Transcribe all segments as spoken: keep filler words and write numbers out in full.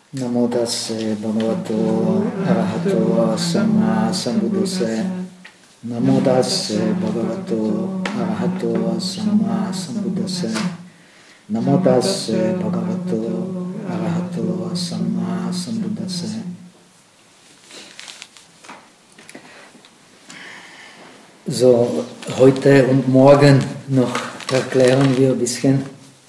Namo tasse bhagavato arahato samma sambuddhassa. Namo tasse bhagavato arahato samma sambuddhassa. Namo tasse bhagavato arahato samma sambuddhassa. So, heute und morgen noch erklären wir ein bisschen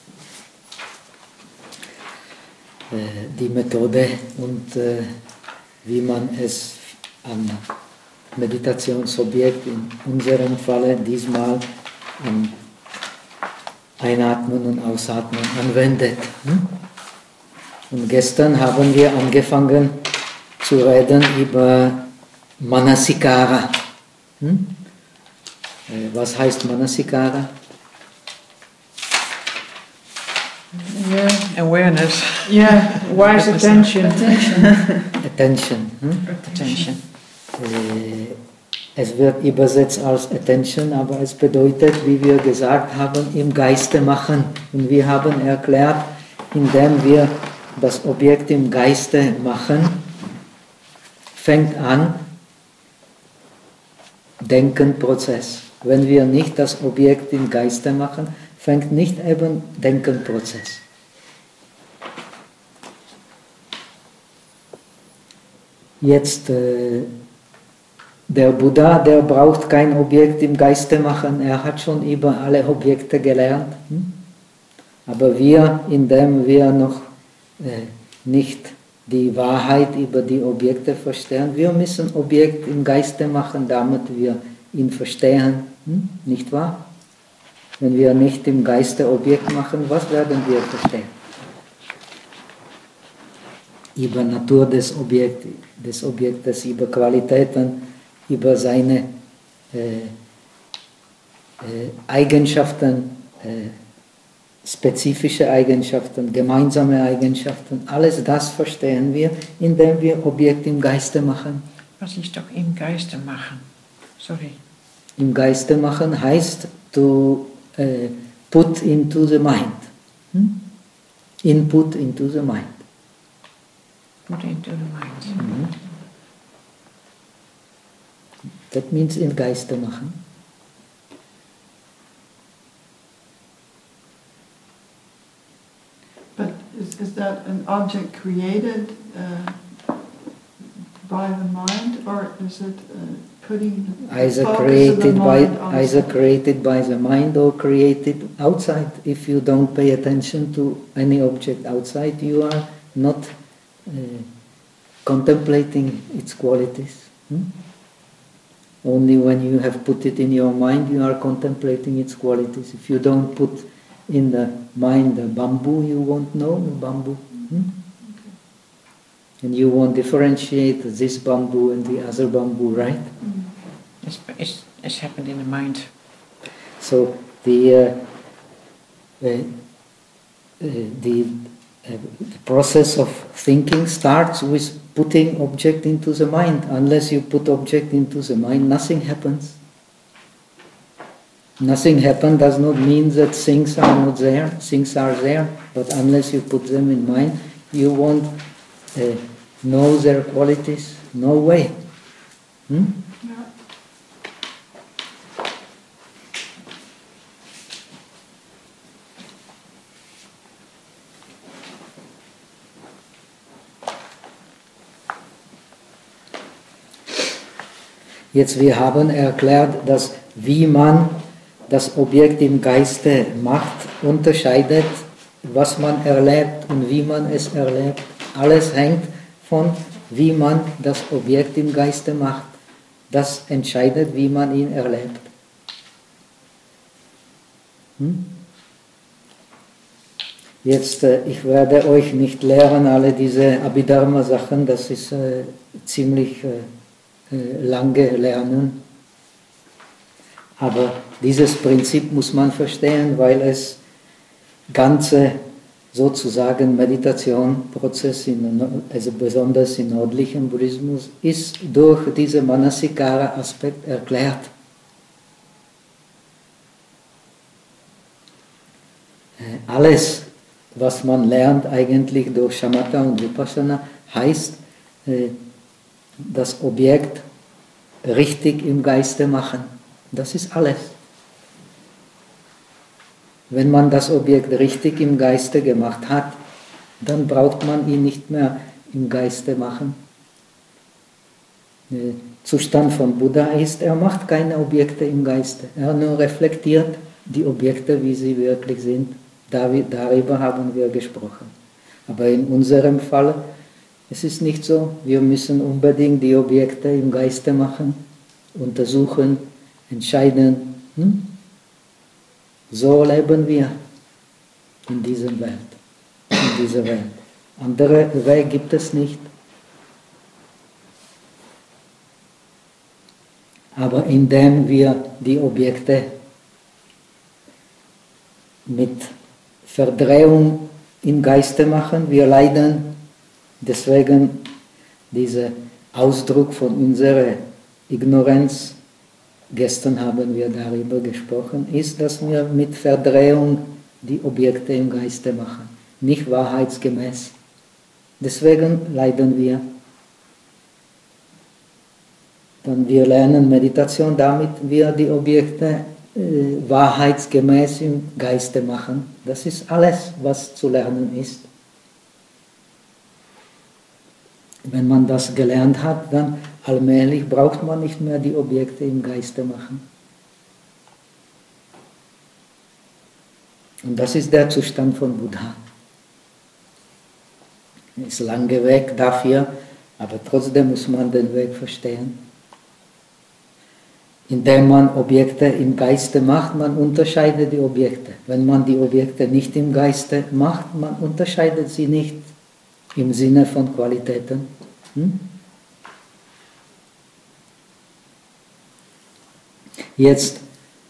äh, die Methode und äh, wie man es am Meditationsobjekt, in unserem Falle diesmal am Einatmen und Ausatmen anwendet. Hm? Und gestern haben wir angefangen zu reden über Manasikara. Hm? Was heißt Manasikara? Yeah, awareness. Yeah, wise attention. Attention. Attention. Hm? Attention. Es wird übersetzt als Attention, aber es bedeutet, wie wir gesagt haben, im Geiste machen. Und wir haben erklärt, indem wir das Objekt im Geiste machen, fängt an Denkenprozess. Wenn wir nicht das Objekt im Geiste machen, fängt nicht eben Denkenprozess. Jetzt, äh, der Buddha, der braucht kein Objekt im Geiste machen, er hat schon über alle Objekte gelernt. Hm? Aber wir, indem wir noch äh, nicht die Wahrheit über die Objekte verstehen, wir müssen Objekt im Geiste machen, damit wir ihn verstehen, hm? Nicht wahr? Wenn wir nicht im Geiste Objekt machen, was werden wir verstehen? Über Natur des, Objekt, des Objektes, über Qualitäten, über seine äh, äh, Eigenschaften, äh, spezifische Eigenschaften, gemeinsame Eigenschaften, alles das verstehen wir, indem wir Objekt im Geiste machen. Was ist doch im Geiste machen? Sorry. Im Geiste machen heißt to uh, put into the mind. Hm? Input into the mind. Put into the mind. Mhm. That means im Geiste machen. But is, is that an object created uh, by the mind, or is it uh, putting the either focus created of the by mind on either something? created by the mind or created outside? If you don't pay attention to any object outside, you are not uh, contemplating its qualities. Hmm? Only when you have put it in your mind, you are contemplating its qualities. If you don't put in the mind the bamboo, you won't know the bamboo. Hmm? And you won't differentiate this bamboo and the other bamboo, right? Mm. It's, it's, it's happened in the mind. So the uh, uh, uh, the, uh, the process of thinking starts with putting object into the mind. Unless you put object into the mind, nothing happens. Nothing happens does not mean that things are not there. Things are there, but unless you put them in mind, you won't uh, know their qualities. No way. Hmm? Yeah. Jetzt, wir haben erklärt, dass wie man das Objekt im Geiste macht, unterscheidet, was man erlebt und wie man es erlebt. Alles hängt von, wie man das Objekt im Geiste macht. Das entscheidet, wie man ihn erlebt. Hm? Jetzt, äh, ich werde euch nicht lehren, alle diese Abhidharma-Sachen, das ist äh, ziemlich äh, äh, lange Lernen. Aber dieses Prinzip muss man verstehen, weil es ganze sozusagen Meditationprozess, in, also besonders im nördlichen Buddhismus, ist durch diesen Manasikara-Aspekt erklärt. Alles, was man lernt eigentlich durch Shamatha und Vipassana, heißt, das Objekt richtig im Geiste machen. Das ist alles. Wenn man das Objekt richtig im Geiste gemacht hat, dann braucht man ihn nicht mehr im Geiste machen. Der Zustand von Buddha ist, er macht keine Objekte im Geiste. Er nur reflektiert die Objekte, wie sie wirklich sind. Darüber haben wir gesprochen. Aber in unserem Fall, es ist nicht so, wir müssen unbedingt die Objekte im Geiste machen, untersuchen, entscheiden. Hm? So leben wir in dieser Welt. In dieser Welt. Andere Weg gibt es nicht. Aber indem wir die Objekte mit Verdrehung im Geiste machen, wir leiden deswegen dieser Ausdruck von unserer Ignoranz, gestern haben wir darüber gesprochen, ist, dass wir mit Verdrehung die Objekte im Geiste machen, nicht wahrheitsgemäß. Deswegen leiden wir. Dann wir lernen Meditation, damit wir die Objekte äh, wahrheitsgemäß im Geiste machen. Das ist alles, was zu lernen ist. Wenn man das gelernt hat, dann allmählich braucht man nicht mehr die Objekte im Geiste machen. Und das ist der Zustand von Buddha. Ist lange Weg dafür, aber trotzdem muss man den Weg verstehen. Indem man Objekte im Geiste macht, man unterscheidet die Objekte. Wenn man die Objekte nicht im Geiste macht, man unterscheidet sie nicht im Sinne von Qualitäten. Hm? Jetzt,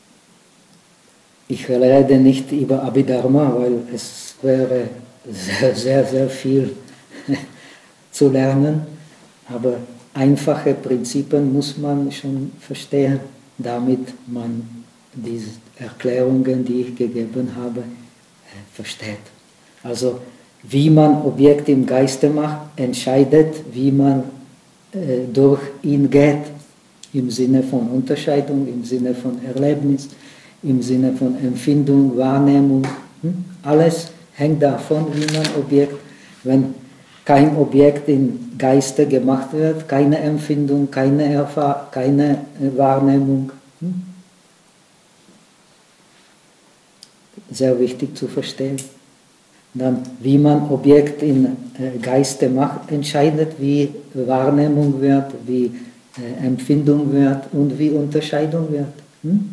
ich rede nicht über Abhidharma, weil es wäre sehr, sehr, sehr viel zu lernen, aber einfache Prinzipien muss man schon verstehen, damit man diese Erklärungen, die ich gegeben habe, versteht. Also wie man Objekte im Geiste macht, entscheidet, wie man äh, durch ihn geht, im Sinne von Unterscheidung, im Sinne von Erlebnis, im Sinne von Empfindung, Wahrnehmung. Hm? Alles hängt davon, wie man Objekt, wenn kein Objekt im Geiste gemacht wird, keine Empfindung, keine, Erfahr keine Wahrnehmung. Hm? Sehr wichtig zu verstehen. Dann, wie man Objekt im Geiste macht, entscheidet, wie Wahrnehmung wird, wie Empfindung wird und wie Unterscheidung wird. Hm?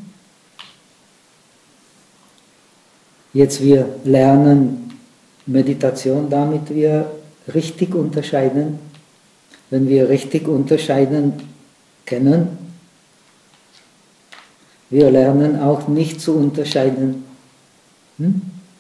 Jetzt wir lernen Meditation, damit wir richtig unterscheiden. Wenn wir richtig unterscheiden können, wir lernen auch nicht zu unterscheiden. Hm?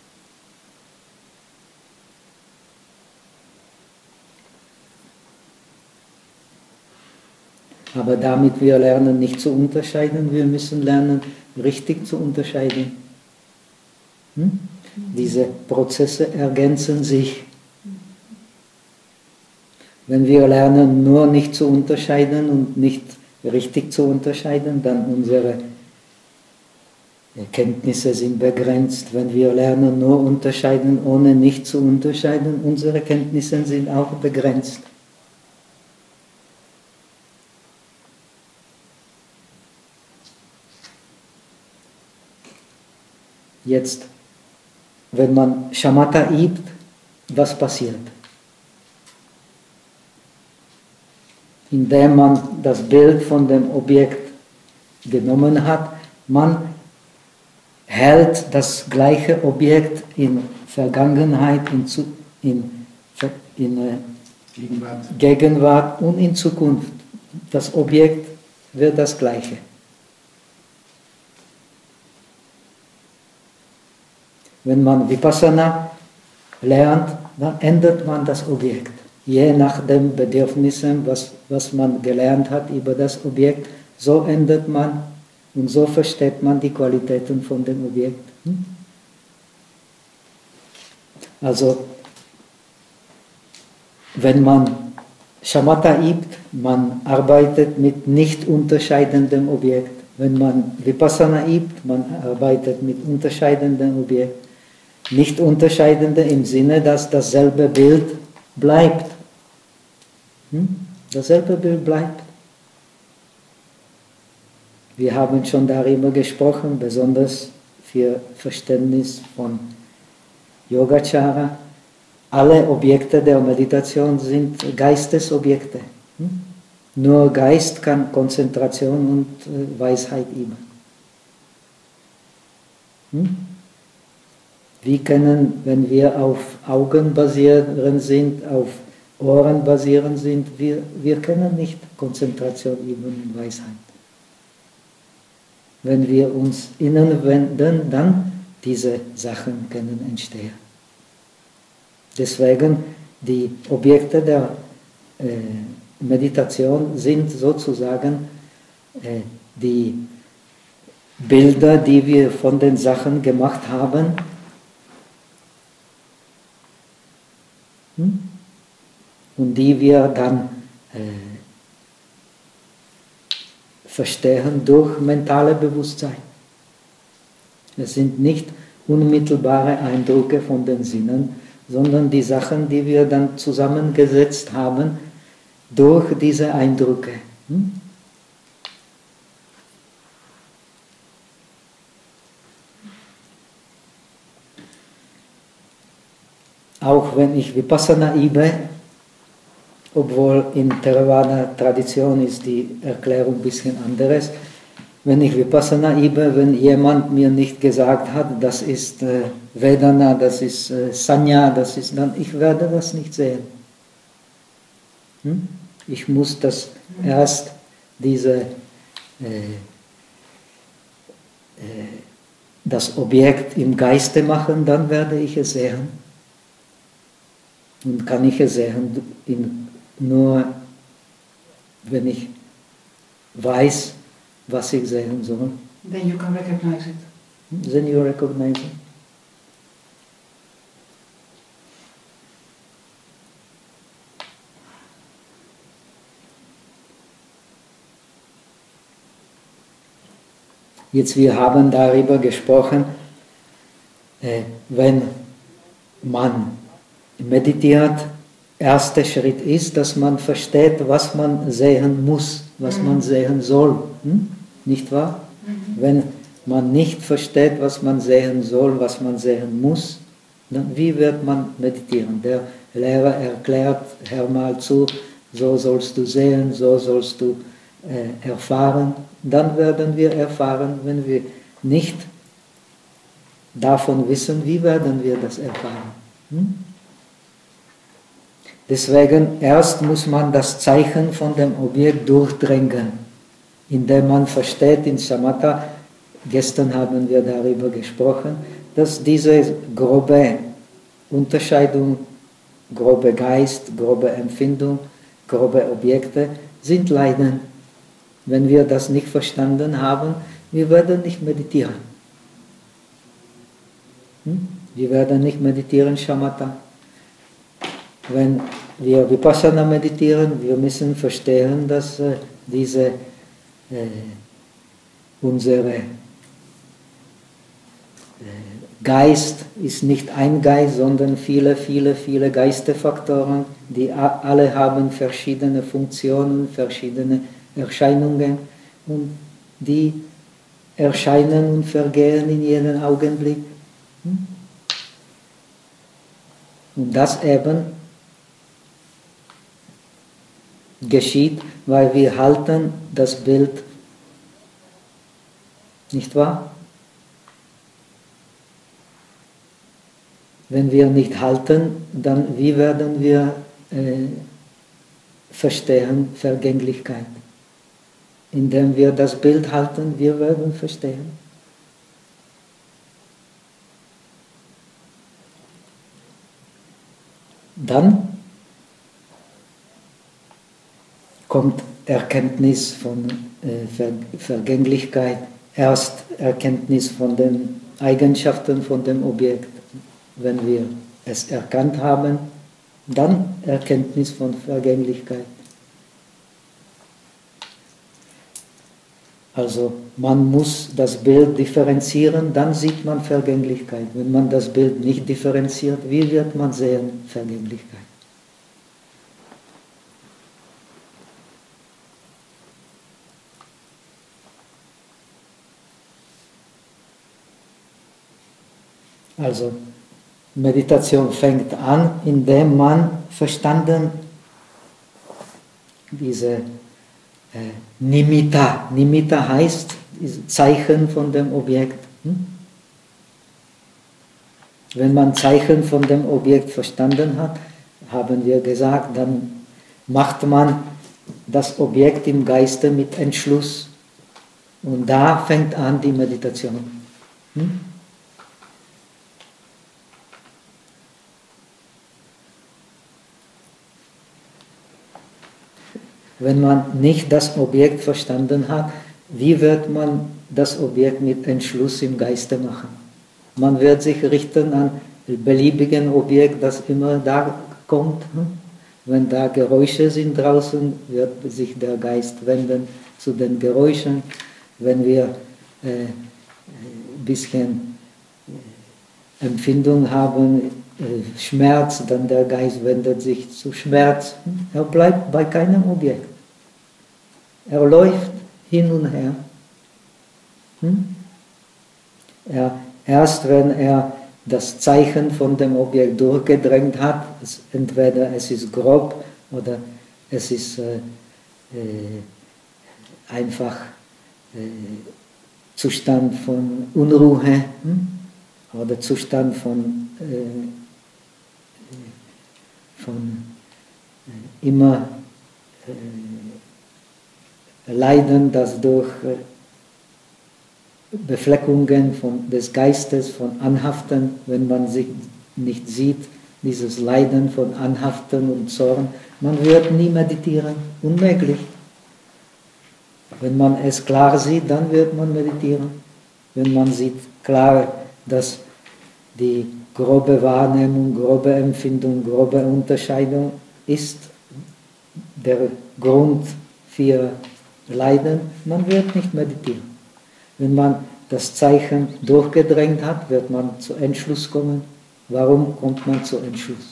Aber damit wir lernen nicht zu unterscheiden, wir müssen lernen richtig zu unterscheiden. Hm? Diese Prozesse ergänzen sich. Wenn wir lernen, nur nicht zu unterscheiden und nicht richtig zu unterscheiden, dann unsere Kenntnisse sind begrenzt. Wenn wir lernen, nur unterscheiden, ohne nicht zu unterscheiden, unsere Kenntnisse sind auch begrenzt. Jetzt, wenn man Shamatha übt, was passiert? Indem man das Bild von dem Objekt genommen hat, man hält das gleiche Objekt in Vergangenheit, in, in, in äh, Gegenwart. Gegenwart und in Zukunft. Das Objekt wird das gleiche. Wenn man Vipassana lernt, dann ändert man das Objekt. Je nach den Bedürfnissen, was, was man gelernt hat über das Objekt, so ändert man und so versteht man die Qualitäten von dem Objekt. Also, wenn man Shamatha übt, man arbeitet mit nicht unterscheidendem Objekt. Wenn man Vipassana übt, man arbeitet mit unterscheidendem Objekt. Nicht unterscheidende im Sinne, dass dasselbe Bild bleibt. Hm? Dasselbe Bild bleibt. Wir haben schon darüber gesprochen, besonders für Verständnis von Yogacara. Alle Objekte der Meditation sind Geistesobjekte. Hm? Nur Geist kann Konzentration und äh, Weisheit üben. Hm? Wir können, wenn wir auf Augen basieren sind, auf Ohren basieren sind, wir, wir können nicht Konzentration üben und Weisheit. Wenn wir uns innen wenden, dann diese Sachen können entstehen. Deswegen die Objekte der äh, Meditation sind sozusagen äh, die Bilder, die wir von den Sachen gemacht haben, hm? und die wir dann äh, verstehen durch mentale Bewusstsein. Es sind nicht unmittelbare Eindrücke von den Sinnen, sondern die Sachen, die wir dann zusammengesetzt haben durch diese Eindrücke. Hm? Auch wenn ich Vipassana übe, obwohl in Theravada-Tradition ist die Erklärung ein bisschen anderes. Wenn ich Vipassana übe, wenn jemand mir nicht gesagt hat, das ist äh, Vedana, das ist äh, Sanya, das ist dann, ich werde das nicht sehen. Hm? Ich muss das erst diese äh, äh, das Objekt im Geiste machen, dann werde ich es sehen. Und kann ich es sehen in nur wenn ich weiß, was ich sehen soll. Then you can recognize it. Then you recognize it. Jetzt, wir haben darüber gesprochen, äh, wenn man meditiert, erster Schritt ist, dass man versteht, was man sehen muss, was man sehen soll. Hm? Nicht wahr? Mhm. Wenn man nicht versteht, was man sehen soll, was man sehen muss, dann wie wird man meditieren? Der Lehrer erklärt, hör mal zu, so sollst du sehen, so sollst du äh, erfahren. Dann werden wir erfahren, wenn wir nicht davon wissen, wie werden wir das erfahren. Hm? Deswegen erst muss man das Zeichen von dem Objekt durchdringen, indem man versteht in Shamatha, gestern haben wir darüber gesprochen, dass diese grobe Unterscheidung, grobe Geist, grobe Empfindung, grobe Objekte sind Leiden. Wenn wir das nicht verstanden haben, wir werden nicht meditieren. Hm? Wir werden nicht meditieren Shamatha. Wenn wir Vipassana meditieren, wir müssen verstehen, dass äh, diese, äh, unsere äh, Geist ist nicht ein Geist, sondern viele, viele, viele Geistefaktoren, die alle haben verschiedene Funktionen, verschiedene Erscheinungen und die erscheinen und vergehen in jedem Augenblick. Hm? Und das eben geschieht, weil wir halten das Bild, nicht wahr? Wenn wir nicht halten, dann wie werden wir äh, verstehen Vergänglichkeit? Indem wir das Bild halten, wir werden verstehen. Dann kommt Erkenntnis von äh, Ver Vergänglichkeit, erst Erkenntnis von den Eigenschaften von dem Objekt, wenn wir es erkannt haben, dann Erkenntnis von Vergänglichkeit. Also man muss das Bild differenzieren, dann sieht man Vergänglichkeit. Wenn man das Bild nicht differenziert, wie wird man sehen Vergänglichkeit? Also Meditation fängt an, indem man verstanden diese äh, Nimitta. Nimitta heißt Zeichen von dem Objekt. Hm? Wenn man Zeichen von dem Objekt verstanden hat, haben wir gesagt, dann macht man das Objekt im Geiste mit Entschluss. Und da fängt an die Meditation. Hm? Wenn man nicht das Objekt verstanden hat, wie wird man das Objekt mit Entschluss im Geiste machen? Man wird sich richten an beliebigen Objekt, das immer da kommt. Wenn da Geräusche sind draußen, wird sich der Geist wenden zu den Geräuschen. Wenn wir äh, ein bisschen Empfindung haben, äh, Schmerz, dann der Geist wendet sich zu Schmerz. Er bleibt bei keinem Objekt. Er läuft hin und her. Hm? Er, erst wenn er das Zeichen von dem Objekt durchgedrängt hat, es, entweder es ist grob oder es ist äh, äh, einfach äh, Zustand von Unruhe, hm? oder Zustand von, äh, von äh, immer äh, Leiden, das durch äh, Befleckungen von, des Geistes, von Anhaften, wenn man sich nicht sieht, dieses Leiden von Anhaften und Zorn, man wird nie meditieren, unmöglich. Wenn man es klar sieht, dann wird man meditieren. Wenn man sieht klar, dass die grobe Wahrnehmung, grobe Empfindung, grobe Unterscheidung ist der Grund für Leiden, man wird nicht meditieren. Wenn man das Zeichen durchgedrängt hat, wird man zu Entschluss kommen. Warum kommt man zu Entschluss?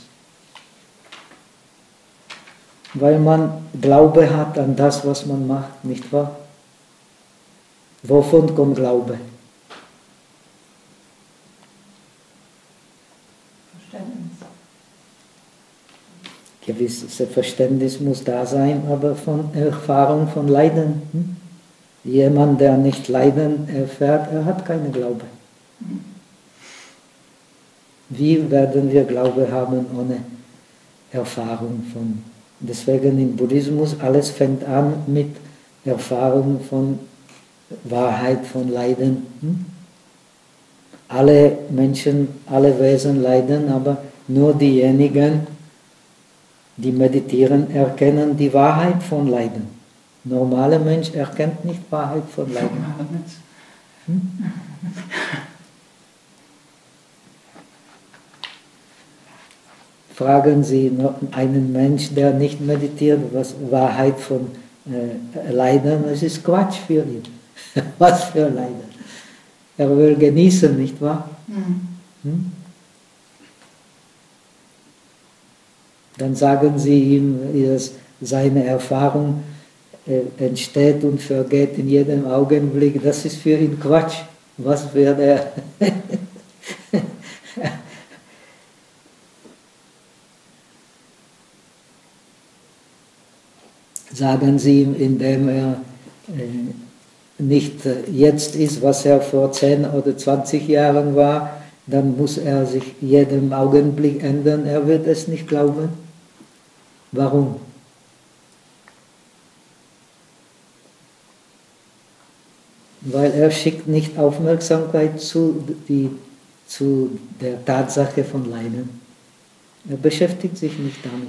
Weil man Glaube hat an das, was man macht, nicht wahr? Wovon kommt Glaube? Gewisses Verständnis muss da sein, aber von Erfahrung von Leiden. Hm? Jemand, der nicht Leiden erfährt, er hat keinen Glaube. Wie werden wir Glaube haben ohne Erfahrung von? Deswegen im Buddhismus, alles fängt an mit Erfahrung von Wahrheit, von Leiden. Hm? Alle Menschen, alle Wesen leiden, aber nur diejenigen, die meditieren, erkennen die Wahrheit von Leiden. Normaler Mensch erkennt nicht Wahrheit von Leiden. Hm? Fragen Sie einen Mensch, der nicht meditiert, was Wahrheit von äh, Leiden, es ist Quatsch für ihn. Was für Leiden? Er will genießen, nicht wahr? Hm? Dann sagen Sie ihm, dass seine Erfahrung äh, entsteht und vergeht in jedem Augenblick. Das ist für ihn Quatsch. Was wird er? Sagen Sie ihm, indem er äh, nicht äh, jetzt ist, was er vor zehn oder zwanzig Jahren war, dann muss er sich jedem Augenblick ändern. Er wird es nicht glauben. Warum? Weil er schickt nicht Aufmerksamkeit zu, die, zu der Tatsache von Leiden. Er beschäftigt sich nicht damit.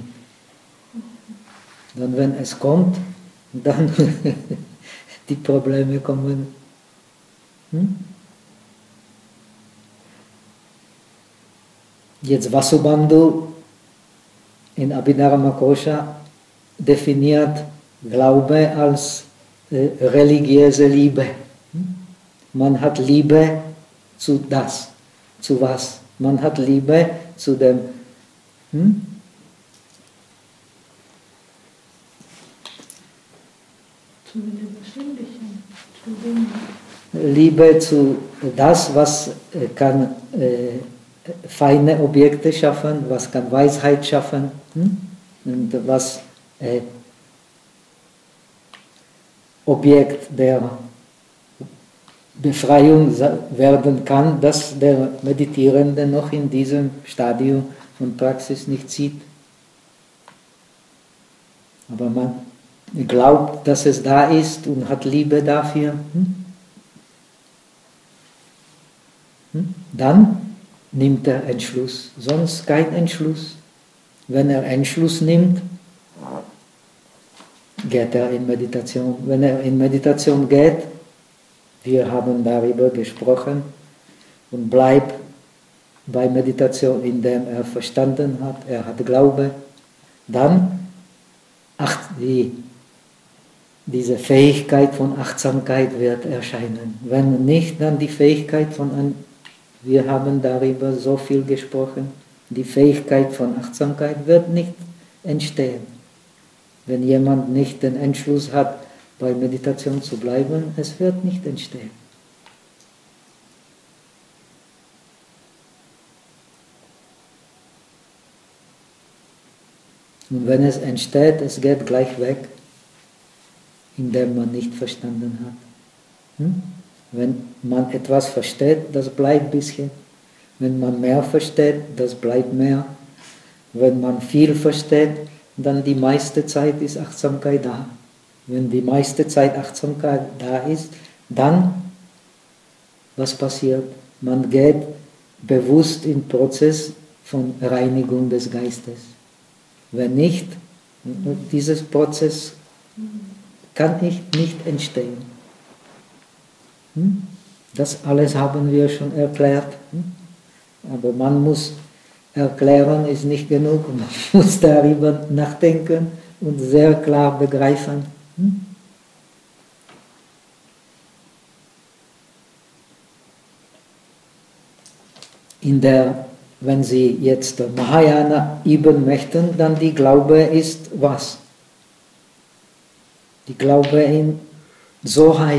Dann, wenn es kommt, dann die Probleme kommen. Hm? Jetzt Vasubandhu in Abhidharma Kosha definiert Glaube als äh, religiöse Liebe. Man hat Liebe zu das, zu was? Man hat Liebe zu dem hm? Zu dem Bestimmlichen, zu dem Liebe zu das, was äh, kann äh, feine Objekte schaffen, was kann Weisheit schaffen hm? und was äh, Objekt der Befreiung werden kann, dass der Meditierende noch in diesem Stadium von Praxis nicht sieht. Aber man glaubt, dass es da ist und hat Liebe dafür. Hm? Hm? Dann nimmt er Entschluss, sonst kein Entschluss. Wenn er Entschluss nimmt, geht er in Meditation. Wenn er in Meditation geht, wir haben darüber gesprochen, und bleibt bei Meditation, indem er verstanden hat, er hat Glaube, dann ach, die, diese Fähigkeit von Achtsamkeit wird erscheinen. Wenn nicht, dann die Fähigkeit von, wir haben darüber so viel gesprochen, die Fähigkeit von Achtsamkeit wird nicht entstehen. Wenn jemand nicht den Entschluss hat, bei Meditation zu bleiben, es wird nicht entstehen. Und wenn es entsteht, es geht gleich weg, indem man nicht verstanden hat. Hm? Wenn man etwas versteht, das bleibt ein bisschen. Wenn man mehr versteht, das bleibt mehr. Wenn man viel versteht, dann die meiste Zeit ist Achtsamkeit da. Wenn die meiste Zeit Achtsamkeit da ist, dann, was passiert? Man geht bewusst in den Prozess von Reinigung des Geistes. Wenn nicht, dieses Prozess kann nicht entstehen. Das alles haben wir schon erklärt. Aber man muss erklären, ist nicht genug. Man muss darüber nachdenken und sehr klar begreifen. In der, wenn Sie jetzt Mahayana üben möchten, dann die Glaube ist was? Die Glaube in Soheit.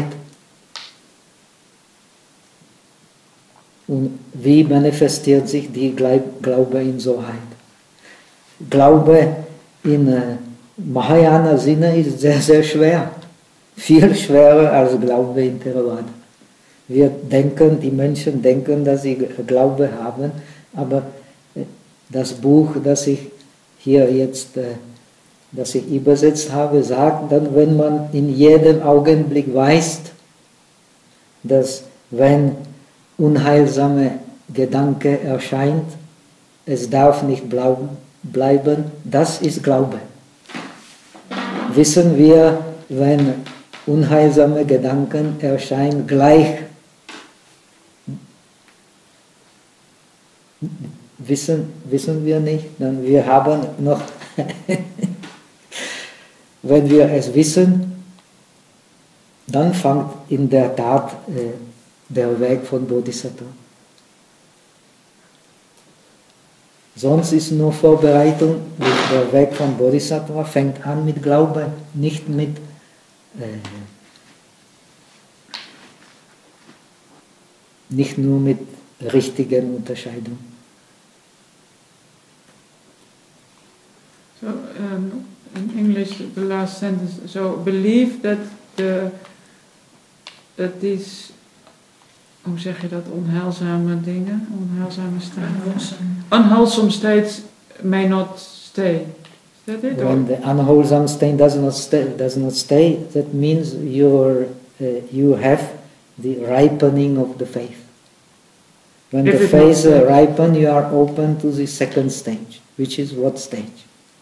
Und wie manifestiert sich die Glaube in Soheit? Glaube in Mahayana-Sinne ist sehr, sehr schwer. Viel schwerer als Glaube in Theravada. Wir denken, die Menschen denken, dass sie Glaube haben, aber das Buch, das ich hier jetzt, das ich übersetzt habe, sagt dann, wenn man in jedem Augenblick weiß, dass wenn unheilsame Gedanke erscheint, es darf nicht bleiben, das ist Glaube. Wissen wir, wenn unheilsame Gedanken erscheinen, gleich wissen, wissen wir nicht, dann wir haben noch, wenn wir es wissen, dann fängt in der Tat äh, der Weg von Bodhisattva. Sonst ist nur Vorbereitung, der Weg von Bodhisattva fängt an mit Glaube, nicht mit äh, nicht nur mit richtigen Unterscheidungen. So, um, in English, the last sentence, so believe that the that these, hoe zeg je dat, onheilzame dingen, onheilzame staten, unwholesome states may not stay. Is that it? When the unwholesome state does not stay, does not stay, that means you're, uh, you have the ripening of the faith. When If the faith uh, ripen, you are open to the second stage, which is what stage?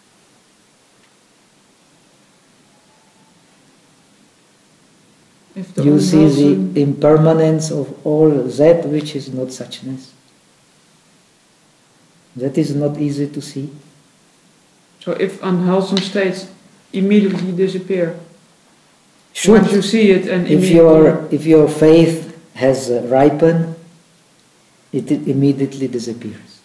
You see the impermanence of all that which is not suchness. That is not easy to see. So if unwholesome states immediately disappear, Should, once you see it and if your if your faith has uh, ripened, it immediately disappears.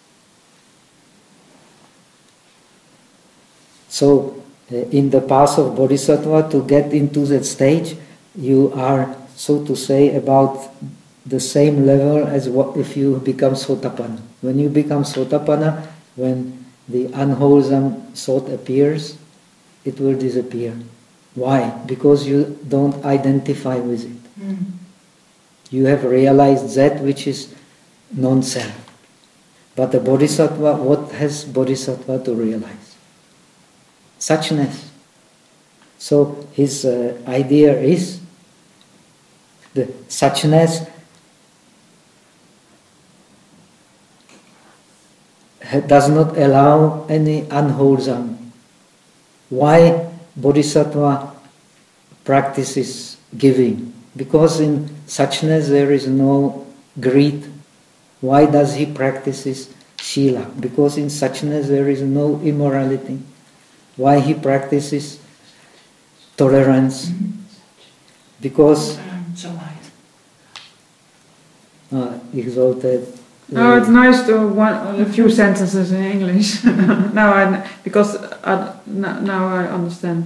So, uh, in the path of Bodhisattva, to get into that stage, you are, so to say, about the same level as what if you become Sotapanna. When you become Sotapanna, when the unwholesome thought appears, it will disappear. Why? Because you don't identify with it. Mm. You have realized that which is non-self. But the Bodhisattva, what has Bodhisattva to realize? Suchness. So his uh, idea is the suchness does not allow any unwholesome. Why Bodhisattva practices giving? Because in suchness there is no greed. Why does he practices Shila? Because in suchness there is no immorality. Why he practices tolerance? Mm-hmm. Because uh, exalted. Oh, it's nice to one a few sentences in English. now I because I, now I understand.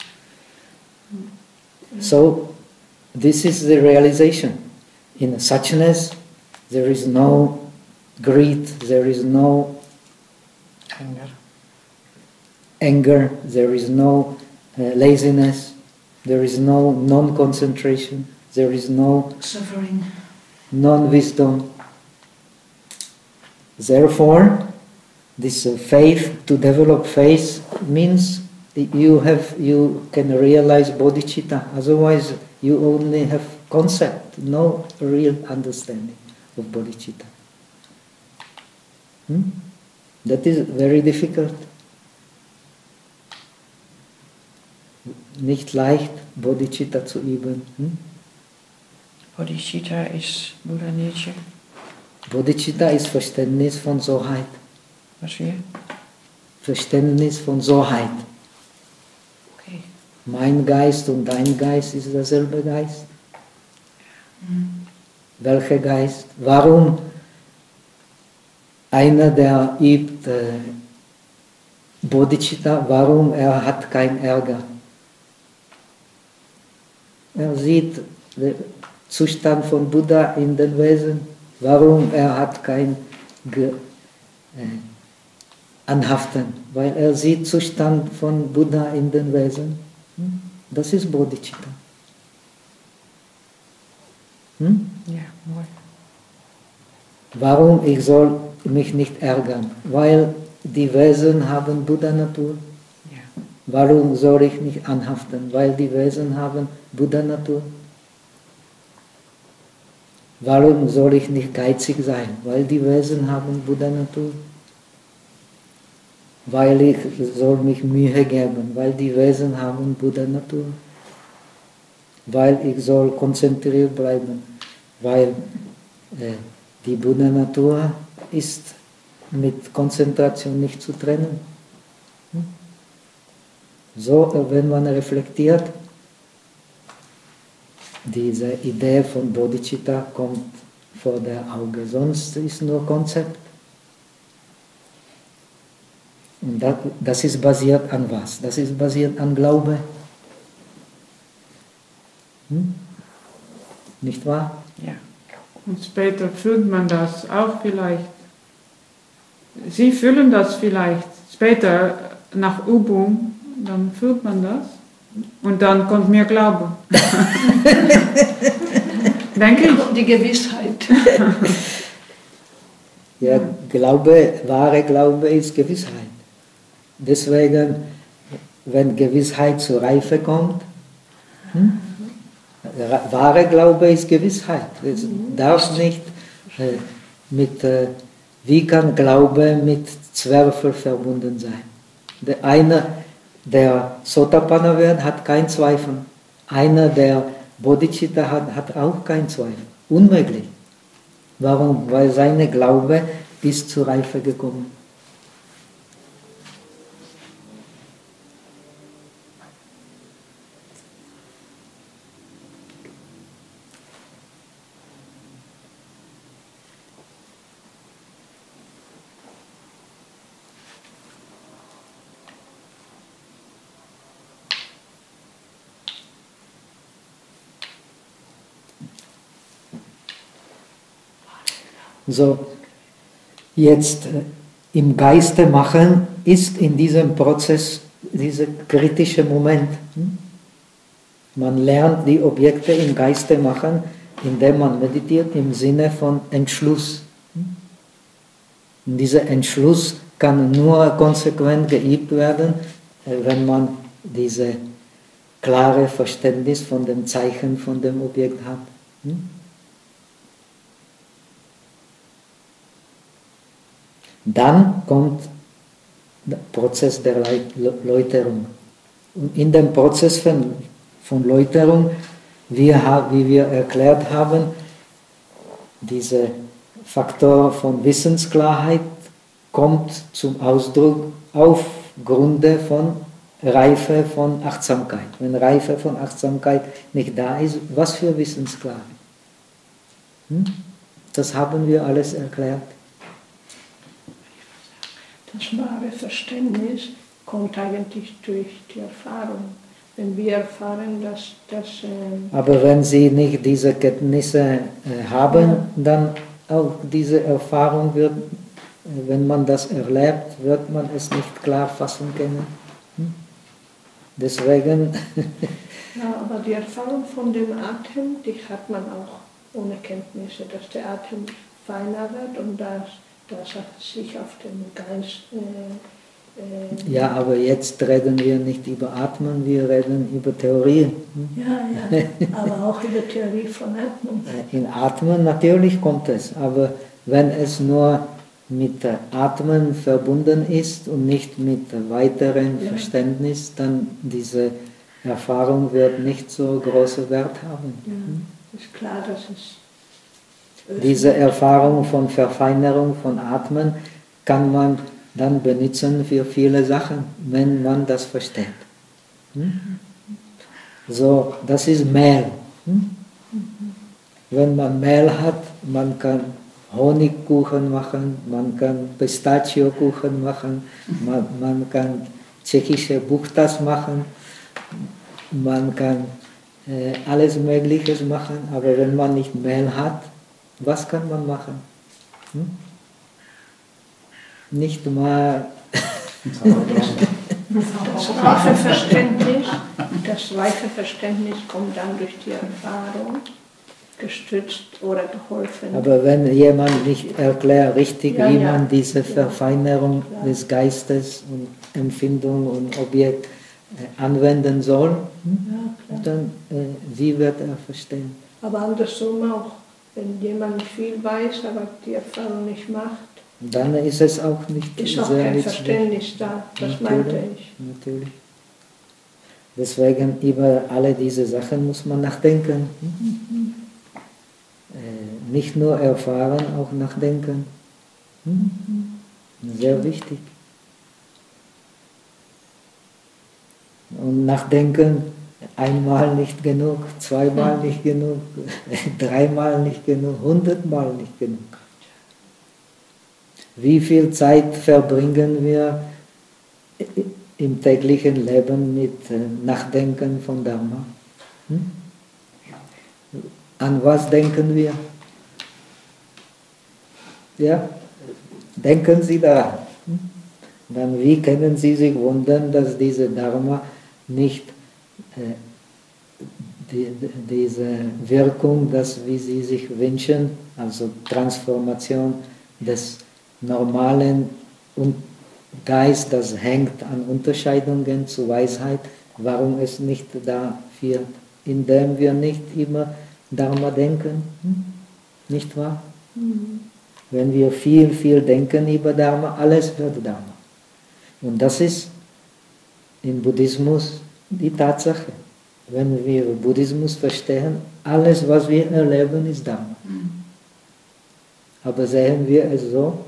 So this is the realization. In suchness, there is no greed, there is no anger, anger there is no uh, laziness, there is no non-concentration, there is no suffering, non-wisdom. Therefore, this uh, faith, to develop faith, means you have you can realize bodhicitta. Otherwise, you only have concept, no real understanding of bodhicitta. Hmm? That is very difficult. Nicht leicht, bodhicitta zu üben. Hm? Bodhicitta is Buddha nature. Bodhicitta ist Verständnis von Soheit. Was weer? Verständnis von Soheit. Okay. Mein Geist und dein Geist ist derselbe Geist. Mhm. Welcher Geist? Warum einer, der übt äh, Bodhicitta, warum er hat keinen Ärger? Er sieht den Zustand von Buddha in den Wesen. Warum er hat kein Ge äh, Anhaften? Weil er sieht Zustand von Buddha in den Wesen. Hm? Das ist Bodhicitta. Hm? Ja, mooi. Warum ich soll mich nicht ärgern? Weil die Wesen haben Buddha-Natur. Ja. Warum soll ich nicht anhaften? Weil die Wesen haben Buddha-Natur. Warum soll ich nicht geizig sein? Weil die Wesen haben Buddha-Natur. Weil ich soll mich Mühe geben, weil die Wesen haben Buddha-Natur. Weil ich soll konzentriert bleiben, weil äh, die Buddha-Natur ist mit Konzentration nicht zu trennen. So, wenn man reflektiert, diese Idee von Bodhicitta kommt vor der Auge, sonst ist nur Konzept. Und das, das ist basiert an was? Das ist basiert an Glaube. Hm? Nicht wahr? Ja. Und später fühlt man das auch vielleicht. Sie fühlen das vielleicht. Später, nach Übung, dann fühlt man das. Und dann kommt mir Glaube. Denke ich. Die Gewissheit. Ja, Glaube, wahre Glaube ist Gewissheit. Deswegen, wenn Gewissheit zur Reife kommt, hm? Wahre Glaube ist Gewissheit. Es darf nicht äh, mit, äh, wie kann Glaube mit Zweifel verbunden sein? Der eine, der Sotapanna wird, hat keinen Zweifel. Einer, der Bodhicitta hat, hat auch keinen Zweifel. Unmöglich. Warum? Weil seine Glaube ist zur Reife gekommen. So, jetzt äh, im Geiste machen ist in diesem Prozess dieser kritische Moment. Hm? Man lernt die Objekte im Geiste machen, indem man meditiert im Sinne von Entschluss. Hm? Und dieser Entschluss kann nur konsequent geübt werden, äh, wenn man dieses klare Verständnis von dem Zeichen von dem Objekt hat. Hm? Dann kommt der Prozess der Läuterung. Und in dem Prozess von, von Läuterung, wie, wie wir erklärt haben, dieser Faktor von Wissensklarheit kommt zum Ausdruck aufgrund von Reife von Achtsamkeit. Wenn Reife von Achtsamkeit nicht da ist, was für Wissensklarheit? Hm? Das haben wir alles erklärt. Das wahre Verständnis kommt eigentlich durch die Erfahrung. Wenn wir erfahren, dass das... Äh Aber wenn Sie nicht diese Kenntnisse äh, haben, ja. dann auch diese Erfahrung wird, wenn man das erlebt, wird man es nicht klar fassen können. Hm? Deswegen... ja, aber die Erfahrung von dem Atem, die hat man auch ohne Kenntnisse, dass der Atem feiner wird und dass dass er sich auf den Geist... Äh, äh, ja, aber jetzt reden wir nicht über Atmen, wir reden über Theorie. Hm? Ja, ja, aber auch über Theorie von Atmen. In Atmen natürlich kommt es, aber wenn es nur mit Atmen verbunden ist und nicht mit weiterem ja. Verständnis, dann diese Erfahrung wird nicht so großen Wert haben. Ja, hm? Ist klar, dass es... Diese Erfahrung von Verfeinerung von Atmen kann man dann benutzen für viele Sachen, wenn man das versteht. Hm? So, das ist Mehl. Hm? Wenn man Mehl hat, man kann Honigkuchen machen, man kann Pistachiokuchen machen, man, man kann tschechische Buchtas machen, man kann äh, alles Mögliche machen, aber wenn man nicht Mehl hat, was kann man machen? Hm? Nicht mal... das reife Verständnis, das reife Verständnis kommt dann durch die Erfahrung, gestützt oder geholfen. Aber wenn jemand nicht erklärt richtig, ja, wie ja. man diese ja. Verfeinerung ja. des Geistes und Empfindung und Objekt äh, anwenden soll, hm? ja, dann äh, wie wird er verstehen? Aber andersrum auch. Wenn jemand viel weiß, aber die Erfahrung nicht macht, dann ist es auch nicht ist auch sehr kein nützlich. Verständnis da, das natürlich, meinte ich. Natürlich. Deswegen über alle diese Sachen muss man nachdenken. Mhm. Äh, nicht nur erfahren, auch nachdenken. Mhm. Sehr wichtig. Und nachdenken einmal nicht genug, zweimal nicht genug, dreimal nicht genug, hundertmal nicht genug. Wie viel Zeit verbringen wir im täglichen Leben mit Nachdenken von Dharma? Hm? An was denken wir? Ja, denken Sie daran. Hm? Dann wie können Sie sich wundern, dass diese Dharma nicht Die, diese Wirkung, dass wie sie sich wünschen, also Transformation des normalen Geist, das hängt an Unterscheidungen zu Weisheit, warum es nicht da führt, indem wir nicht immer Dharma denken, hm? Nicht wahr? Mhm. Wenn wir viel, viel denken über Dharma, alles wird Dharma. Und das ist im Buddhismus die Tatsache. Wenn wir Buddhismus verstehen, alles, was wir erleben, ist Dharma. Aber sehen wir es so?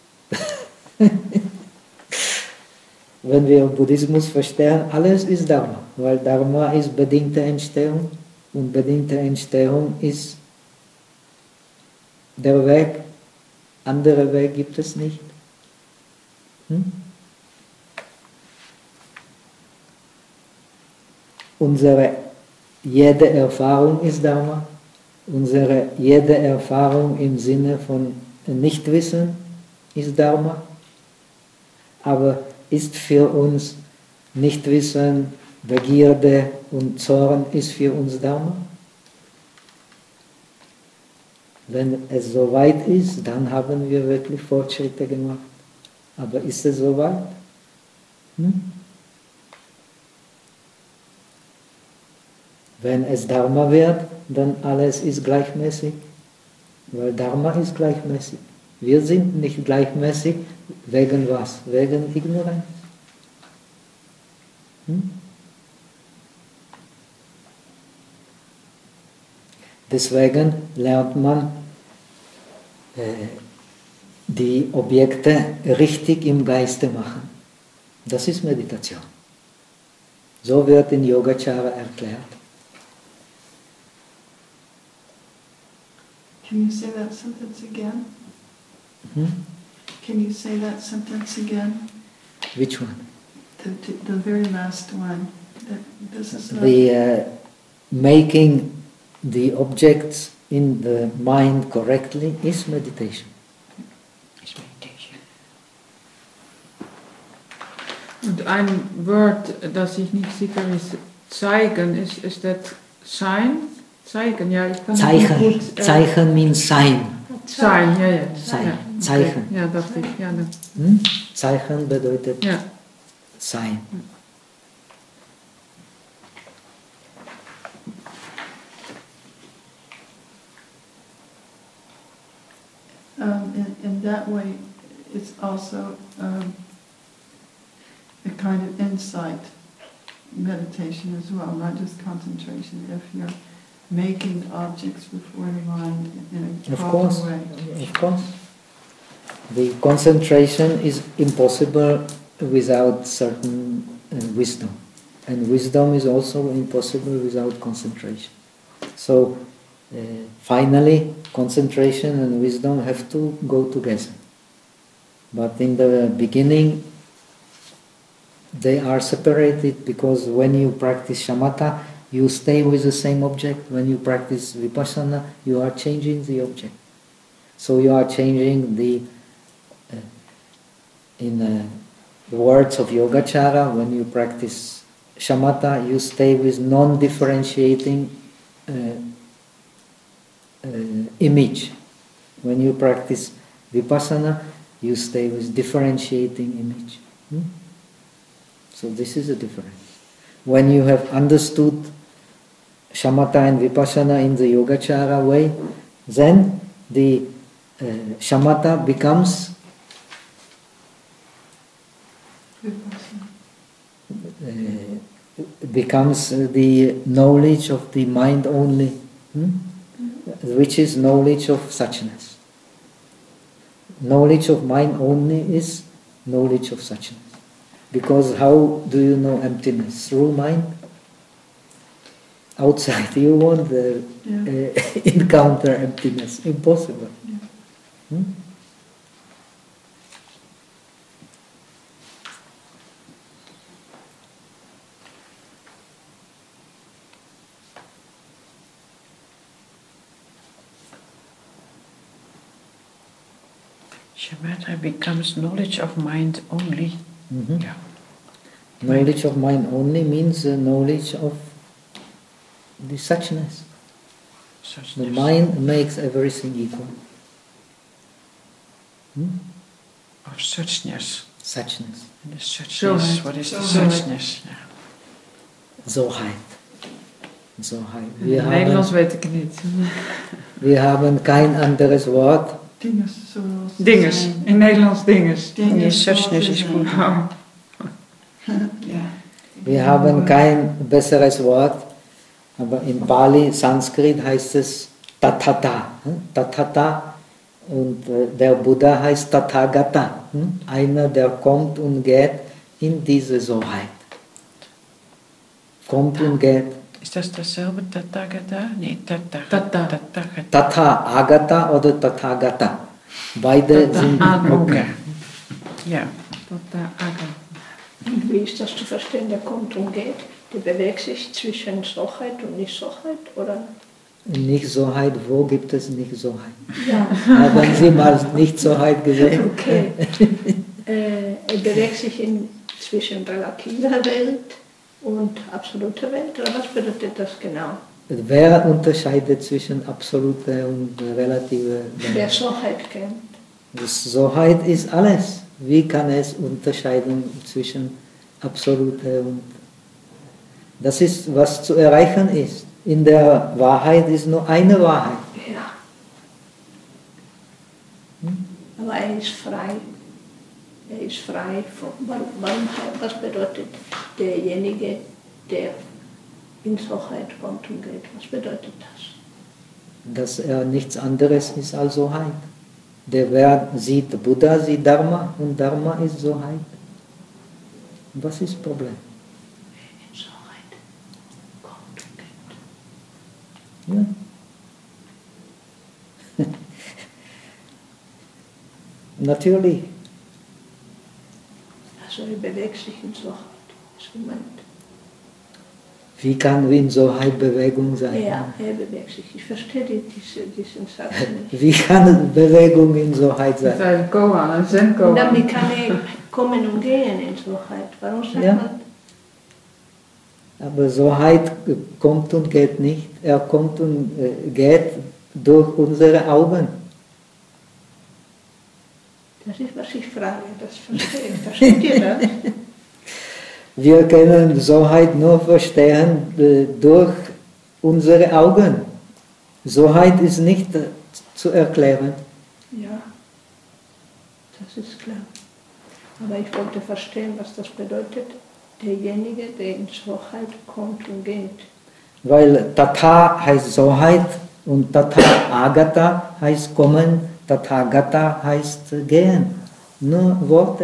Wenn wir Buddhismus verstehen, alles ist Dharma, weil Dharma ist bedingte Entstehung und bedingte Entstehung ist der Weg, andere Weg gibt es nicht. Hm? Unsere jede Erfahrung ist Dharma. Unsere jede Erfahrung im Sinne von Nichtwissen ist Dharma, aber ist für uns Nichtwissen, Begierde und Zorn ist für uns Dharma? Wenn es soweit ist, dann haben wir wirklich Fortschritte gemacht. Aber ist es soweit? Hm? Wenn es Dharma wird, dann alles ist gleichmäßig, weil Dharma ist gleichmäßig. Wir sind nicht gleichmäßig, wegen was? Wegen Ignoranz. Hm? Deswegen lernt man äh, die Objekte richtig im Geiste machen. Das ist Meditation. So wird in Yogacara erklärt. Can you say that sentence again? Hmm? Can you say that sentence again? Which one? The, the very last one. That this is not The uh, making the objects in the mind correctly is meditation. Is meditation. Und ein Wort, das ich nicht sicher ist, zeigen, ist, ist das sein? Zeigen, ja, ich kann das nicht Zeichen. gut, äh, Zeichen means sign. Sein, ja, ja. Sein. Ja, Zeichen. okay. Ja, dachte ich, ja. dann- Hm? Zeichen bedeutet Ja. sein. um, in, in that way, it's also um, a kind of insight meditation as well, not just concentration. If you're making objects before the mind in a Of proper course, way. of course. The concentration is impossible without certain uh, wisdom. And wisdom is also impossible without concentration. So, uh, finally, concentration and wisdom have to go together. But in the beginning, they are separated because when you practice shamatha, you stay with the same object. When you practice vipassana, you are changing the object. So you are changing the, uh, in uh, the words of Yogacara, when you practice shamatha, you stay with non-differentiating uh, uh, image. When you practice vipassana, you stay with differentiating image. Hmm? So this is a difference. When you have understood shamatha and vipassana in the Yogacara way, then the uh, shamatha becomes Vipassana. uh, becomes the knowledge of the mind only, hmm? which is knowledge of suchness. Knowledge of mind only is knowledge of suchness. Because how do you know emptiness? Through mind? Outside, you won't uh, Yeah. uh, encounter emptiness. Impossible. Yeah. Hmm? Shamatha becomes knowledge of mind only. Mhm. Yeah. Knowledge of mind only means uh, knowledge of the suchness. Such The mind makes everything equal. Hmm? of suchness. Suchness. And the suchness, Zoheid. what is the Zoheid. suchness? Yeah. Zoheit. Zoheit. In Wir het Nederlands haben, weet ik het niet. wir haben kein anderes Wort. Dinges zoals Dinges. zijn. In Nederlands dinges. Nee, Dinges suchness zoals is zijn. goed. Oh. Ja. Wir haben kein besseres Wort, aber in Pali, Sanskrit heißt es Tathata. hm? Tathata und äh, der Buddha heißt Tathagata. hm? Einer, der kommt und geht in diese Soheit. Kommt und geht. Is dat dasselbe Tathagata? Nee, Tathagata. Tata. Tathagata. Tathagata oder Tathagata. Beide sind Tathagata. Okay. Ja. Tata Aga. Und wie ist das zu verstehen, der kommt und geht? Der bewegt sich zwischen Sochheit und Nicht-Sochheit? Oder? Nicht-Soheit, wo gibt es Nicht-Soheit? Ja, Haben Sie mal Nicht-Soheit gesehen? okay. Äh, er bewegt sich in, zwischen relativer Welt und absoluter Welt. Oder was bedeutet das genau? Wer unterscheidet zwischen absoluter und relativer Wer Welt? Soheit kennt. Das Soheit ist alles. Wie kann es unterscheiden zwischen absoluter und... Das ist, was zu erreichen ist. In der Wahrheit ist nur eine Wahrheit. Ja. Aber er ist frei. Er ist frei von... Warum, warum, was bedeutet derjenige, der in Soheit kommt und geht? Was bedeutet das? Dass er nichts anderes ist als Soheit. Der wer sieht Buddha, sieht Dharma und Dharma ist Soheit. Was ist das Problem? In Soheit kommt und geht. Ja. Natürlich. Also er bewegt sich in Soheit. Das gemeint. Wie kann in Soheit Bewegung sein? Ja, er bewegt sich. Ich verstehe die, diese, diesen Satz nicht. Wie kann Bewegung in Soheit Het is sein? eigenlijk koan, een zen Und koan. dann, wie kann er kommen und gehen in Soheit? Warum sagt Ja. man? Aber Soheit kommt und geht nicht. Er kommt und äh, geht durch unsere Augen. Das ist, was ich frage. Das verstehe ich. Versteht ihr das? Wir können Soheit nur verstehen äh, durch unsere Augen. Soheit ist nicht äh, zu erklären. Ja, das ist klar. Aber ich wollte verstehen, was das bedeutet. Derjenige, der in Soheit kommt und geht. Weil Tatha heißt Soheit und Tathagata heißt kommen, Tathagata heißt äh, gehen. Nur Worte.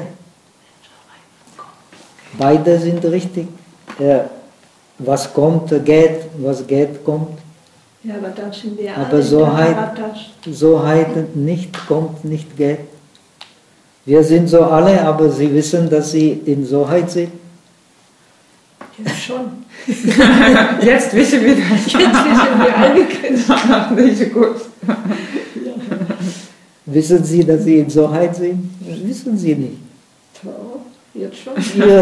Beide sind richtig. Äh, was kommt, geht, was geht, kommt. Ja, aber dann sind wir Aber alle Soheit- Tathagatas. Soheit nicht kommt, nicht geht. Wir sind so alle, aber Sie wissen, dass Sie in Soheit sind. Ja, schon. Jetzt wissen wir das. Jetzt wissen wir alle. Nach deze koers. Wissen Sie, dass Sie in Soheit sind? Wissen Sie nicht. So, jetzt schon. Ja.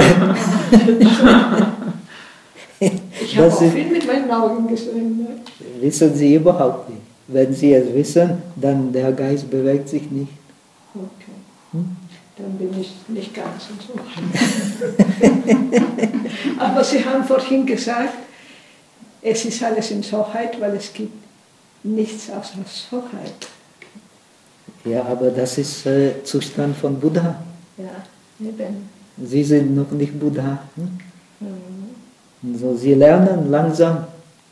Ich habe Das auch ist- viel mit meinen Augen gesehen. Ne? Wissen Sie überhaupt nicht. Wenn Sie es wissen, dann der Geist bewegt sich nicht. Okay. Hm? Dann bin ich nicht ganz in Soheit. Aber Sie haben vorhin gesagt, es ist alles in Soheit, weil es gibt nichts außer Soheit. Ja, aber das ist äh, Zustand von Buddha. Ja, eben. Sie sind noch nicht Buddha. Hm? Mhm. So, Sie lernen langsam.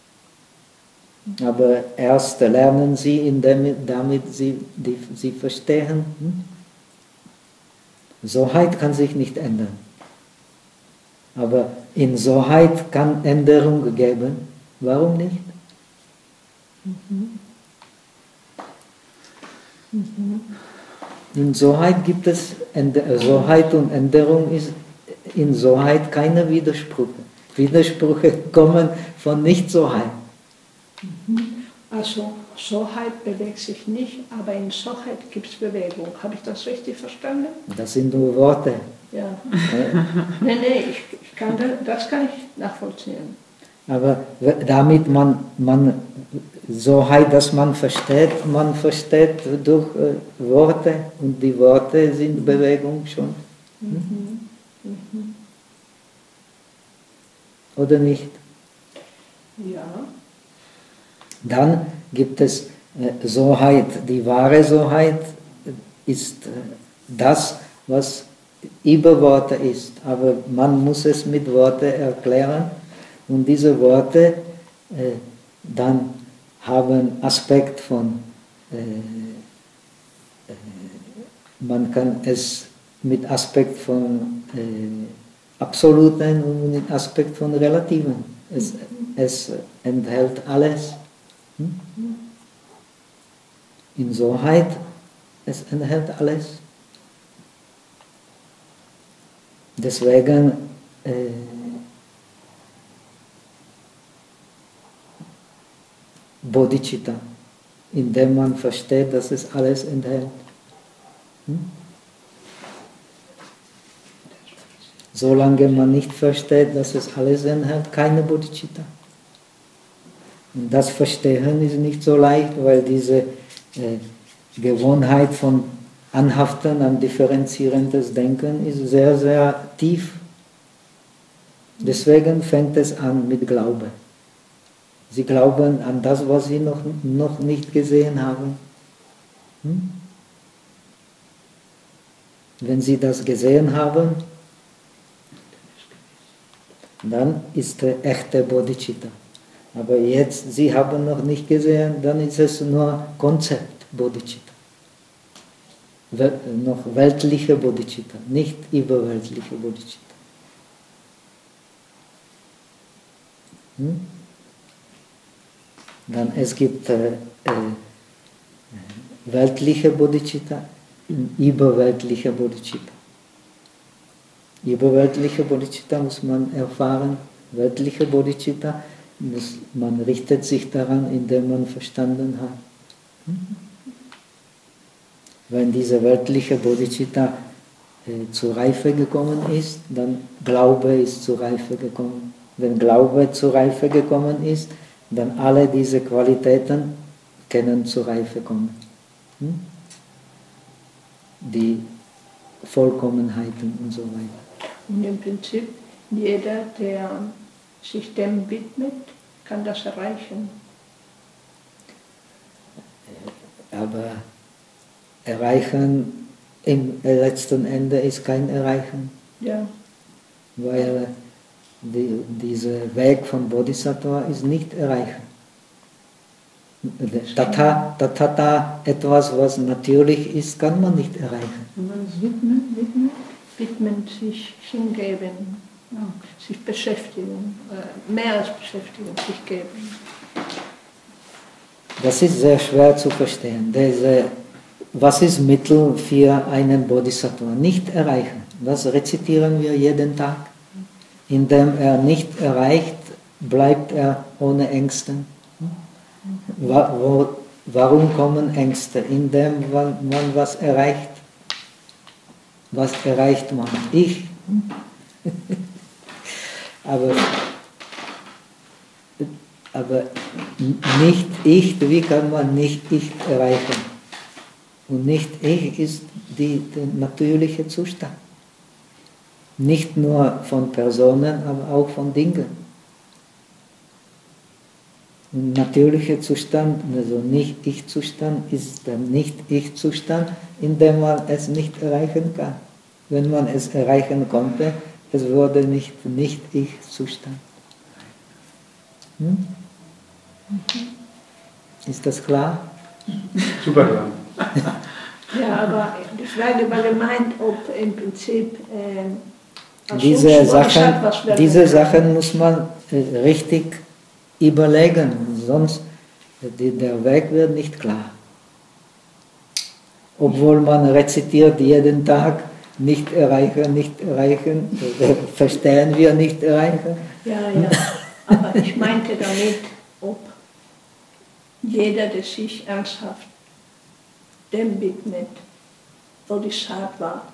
Aber erst lernen Sie, indem, damit Sie, die, Sie verstehen. Hm? Soheit kann sich nicht ändern. Aber in Soheit kann Änderung geben. Warum nicht? Mhm. Mhm. In Soheit gibt es Änder- Soheit und Änderung ist in Soheit keine Widersprüche. Widersprüche kommen von Nicht-Soheit. Also Soheit bewegt sich nicht, aber in Soheit gibt es Bewegung. Habe ich das richtig verstanden? Das sind nur Worte. Ja. Äh, Nein, nein, ich, ich kann das, das kann ich nachvollziehen. Aber w- damit man, man Soheit, dass man versteht, man versteht durch äh, Worte und die Worte sind Bewegung schon. Mhm. Mhm. Oder nicht? Ja. Dann gibt es äh, Soheit. Die wahre Soheit ist äh, das, was über Worte ist. Aber man muss es mit Worten erklären. Und diese Worte äh, dann haben Aspekt von, äh, äh, man kann es mit Aspekt von äh, Absoluten und mit Aspekt von Relativen. Es, es enthält alles. Hm? In Soheit, es enthält alles. Deswegen äh, Bodhicitta, indem man versteht, dass es alles enthält. Hm? Solange man nicht versteht, dass es alles enthält, keine Bodhicitta. Und das Verstehen ist nicht so leicht, weil diese äh, Gewohnheit von Anhaften an differenzierendes Denken ist sehr, sehr tief. Deswegen fängt es an mit Glaube. Sie glauben an das, was sie noch, noch nicht gesehen haben. Hm? Wenn sie das gesehen haben, dann ist der echte Bodhicitta. Aber jetzt, sie haben noch nicht gesehen, dann ist es nur Konzept Bodhicitta. Wel noch weltliche Bodhicitta, nicht überweltliche Bodhicitta. Hm? Dann es gibt äh, äh, weltliche Bodhicitta und überweltliche Bodhicitta. Überweltliche Bodhicitta muss man erfahren, weltliche Bodhicitta, muss, man richtet sich daran, indem man verstanden hat. Hm? Wenn diese weltliche Bodhicitta äh, zur Reife gekommen ist, dann Glaube ist zur Reife gekommen. Wenn Glaube zur Reife gekommen ist, dann alle diese Qualitäten können zur Reife kommen. Hm? Die Vollkommenheiten und so weiter. Und im Prinzip, jeder, der sich dem widmet, kann das erreichen. Aber Erreichen im letzten Ende ist kein Erreichen. Ja. Weil die, dieser Weg von Bodhisattva ist nicht erreichen. Tata, Tata, etwas, was natürlich ist, kann man nicht erreichen. Und dann ist widmen, widmen. Widmen, sich hingeben, ja, sich beschäftigen, äh, mehr als beschäftigen, sich geben. Das ist sehr schwer zu verstehen. Diese, was ist Mittel für einen Bodhisattva? Nicht erreichen. Das rezitieren wir jeden Tag. Indem er nicht erreicht, bleibt er ohne Ängste. Warum kommen Ängste? Indem man was erreicht. Was erreicht man? Ich. aber, aber nicht ich, wie kann man nicht ich erreichen? Und nicht ich ist die, der natürliche Zustand. Nicht nur von Personen, aber auch von Dingen. Ein natürlicher Zustand, also Nicht-Ich-Zustand, ist der Nicht-Ich-Zustand, in dem man es nicht erreichen kann. Wenn man es erreichen konnte, es wurde nicht Nicht-Ich-Zustand. Hm? Ist das klar? Super klar. Ja, aber die Frage war gemeint, ob im Prinzip äh, diese, Sachen, diese Sachen muss man äh, richtig überlegen, sonst die, der Weg wird nicht klar. Obwohl man rezitiert jeden Tag, nicht erreichen, nicht erreichen, äh, verstehen wir nicht erreichen. Ja, ja, aber ich meinte damit, ob jeder, der sich ernsthaft dem widmet, Bodhisattva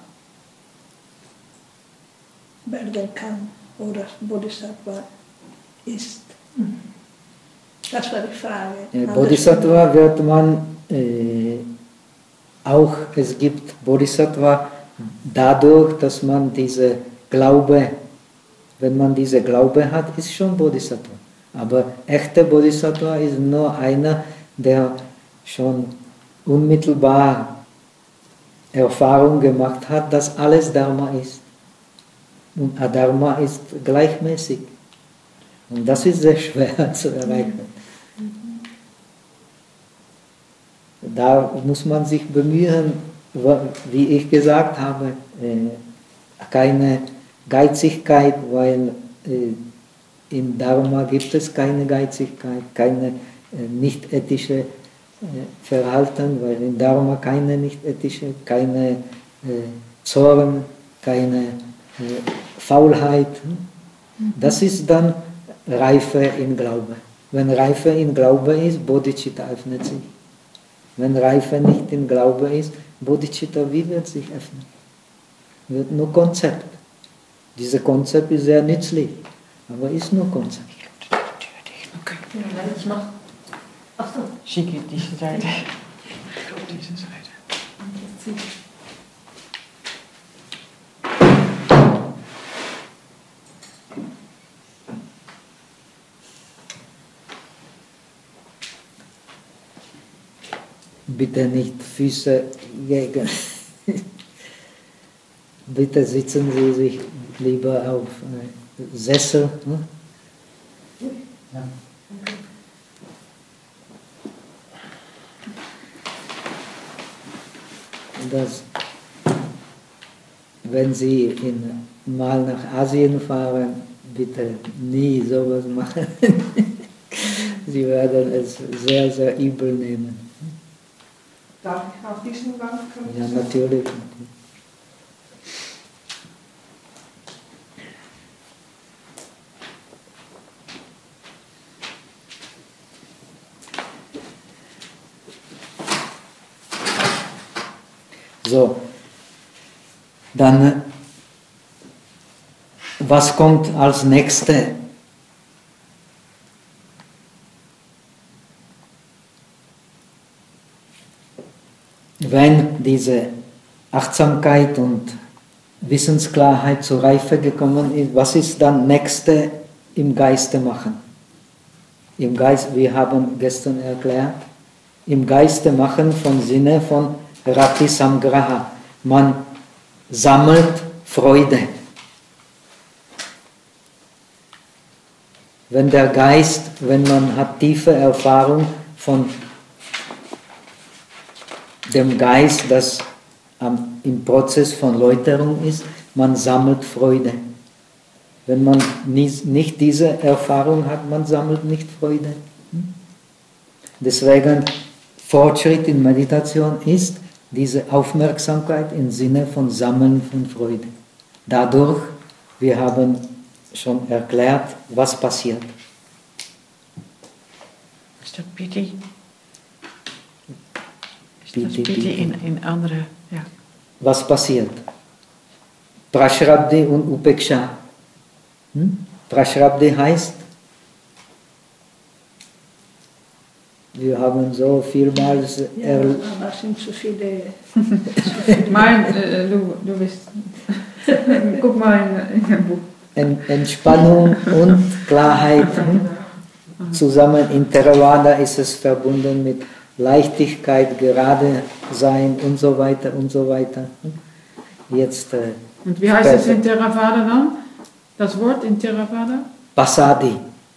werden kann oder Bodhisattva ist. Das war die Frage. Bodhisattva wird man äh, auch, es gibt Bodhisattva dadurch, dass man diese Glaube, wenn man diese Glaube hat, ist schon Bodhisattva. Aber echter Bodhisattva ist nur einer, der schon unmittelbar Erfahrung gemacht hat, dass alles Dharma ist. Und Adharma ist gleichmäßig. Und das ist sehr schwer zu erreichen. Da muss man sich bemühen, wie ich gesagt habe, keine Geizigkeit, weil in Dharma gibt es keine Geizigkeit, keine nicht ethische Verhalten, weil in Dharma keine nicht ethische, keine Zorn, keine Faulheit. Das ist dann Reife im Glaube. Wenn Reife in Glaube ist, Bodhicitta öffnet sich. Wenn Reife nicht in Glaube ist, Bodhicitta, wie wird sich öffnen? Wird nur Konzept. Dieses Konzept ist sehr nützlich, aber ist nur Konzept. Okay. Ja, ich mach. Achso. Zie ik deze zijde. Op deze zijde. Bitte nicht Füße gegen. Bitte sitzen Sie sich lieber auf äh, Sessel. Ne? Ja. Das, wenn Sie in, mal nach Asien fahren, bitte nie sowas machen. Sie werden es sehr, sehr übel nehmen. Darf ich auf diesen Bank kommen? Ja, natürlich. So, dann, was kommt als nächstes? Wenn diese Achtsamkeit und Wissensklarheit zur Reife gekommen ist, was ist dann nächste im Geiste machen? Im Geist, wir haben gestern erklärt, im Geiste machen vom Sinne von Rati Samgraha. Man sammelt Freude. Wenn der Geist, wenn man hat tiefe Erfahrung von dem Geist, das am, im Prozess von Läuterung ist, man sammelt Freude. Wenn man nie, nicht diese Erfahrung hat, man sammelt nicht Freude. Deswegen Fortschritt in Meditation ist diese Aufmerksamkeit im Sinne von Sammeln von Freude. Dadurch, wir haben schon erklärt, was passiert. Is dat piti? Is Piti, dat piti piti. in, in andere, ja. Was passiert? Prashrabdi und Upeksha. Hm? Prashrabdi heißt, wir haben so vielmals Ja, er aber es sind zu viele. Mein, äh, du, du bist. Guck mal in, in ein Buch. En- Entspannung und Klarheit. Hm? Zusammen in Theravada ist es verbunden mit Leichtigkeit, gerade sein und so weiter und so weiter. Hm? Jetzt äh, Und wie heißt es in Theravada dann? Das Wort in Theravada? Passaddhi.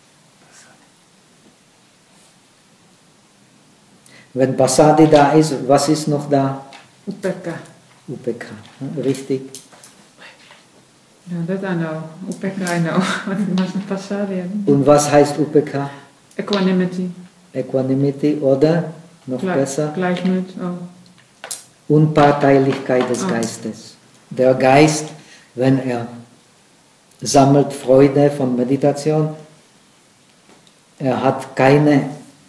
Wenn Passaddhi da ist, was ist noch da? Upeka. Upekkha. Hm? Richtig. Yeah, that I know. Upeka I know. What must be Passaddhi? Und was heißt Upekkha? Equanimity. Equanimity oder noch Gle- besser Gleichmut. Oh. Unparteilichkeit des Ah. Geistes. Der Geist, wenn er sammelt Freude von Meditation, er hat keine,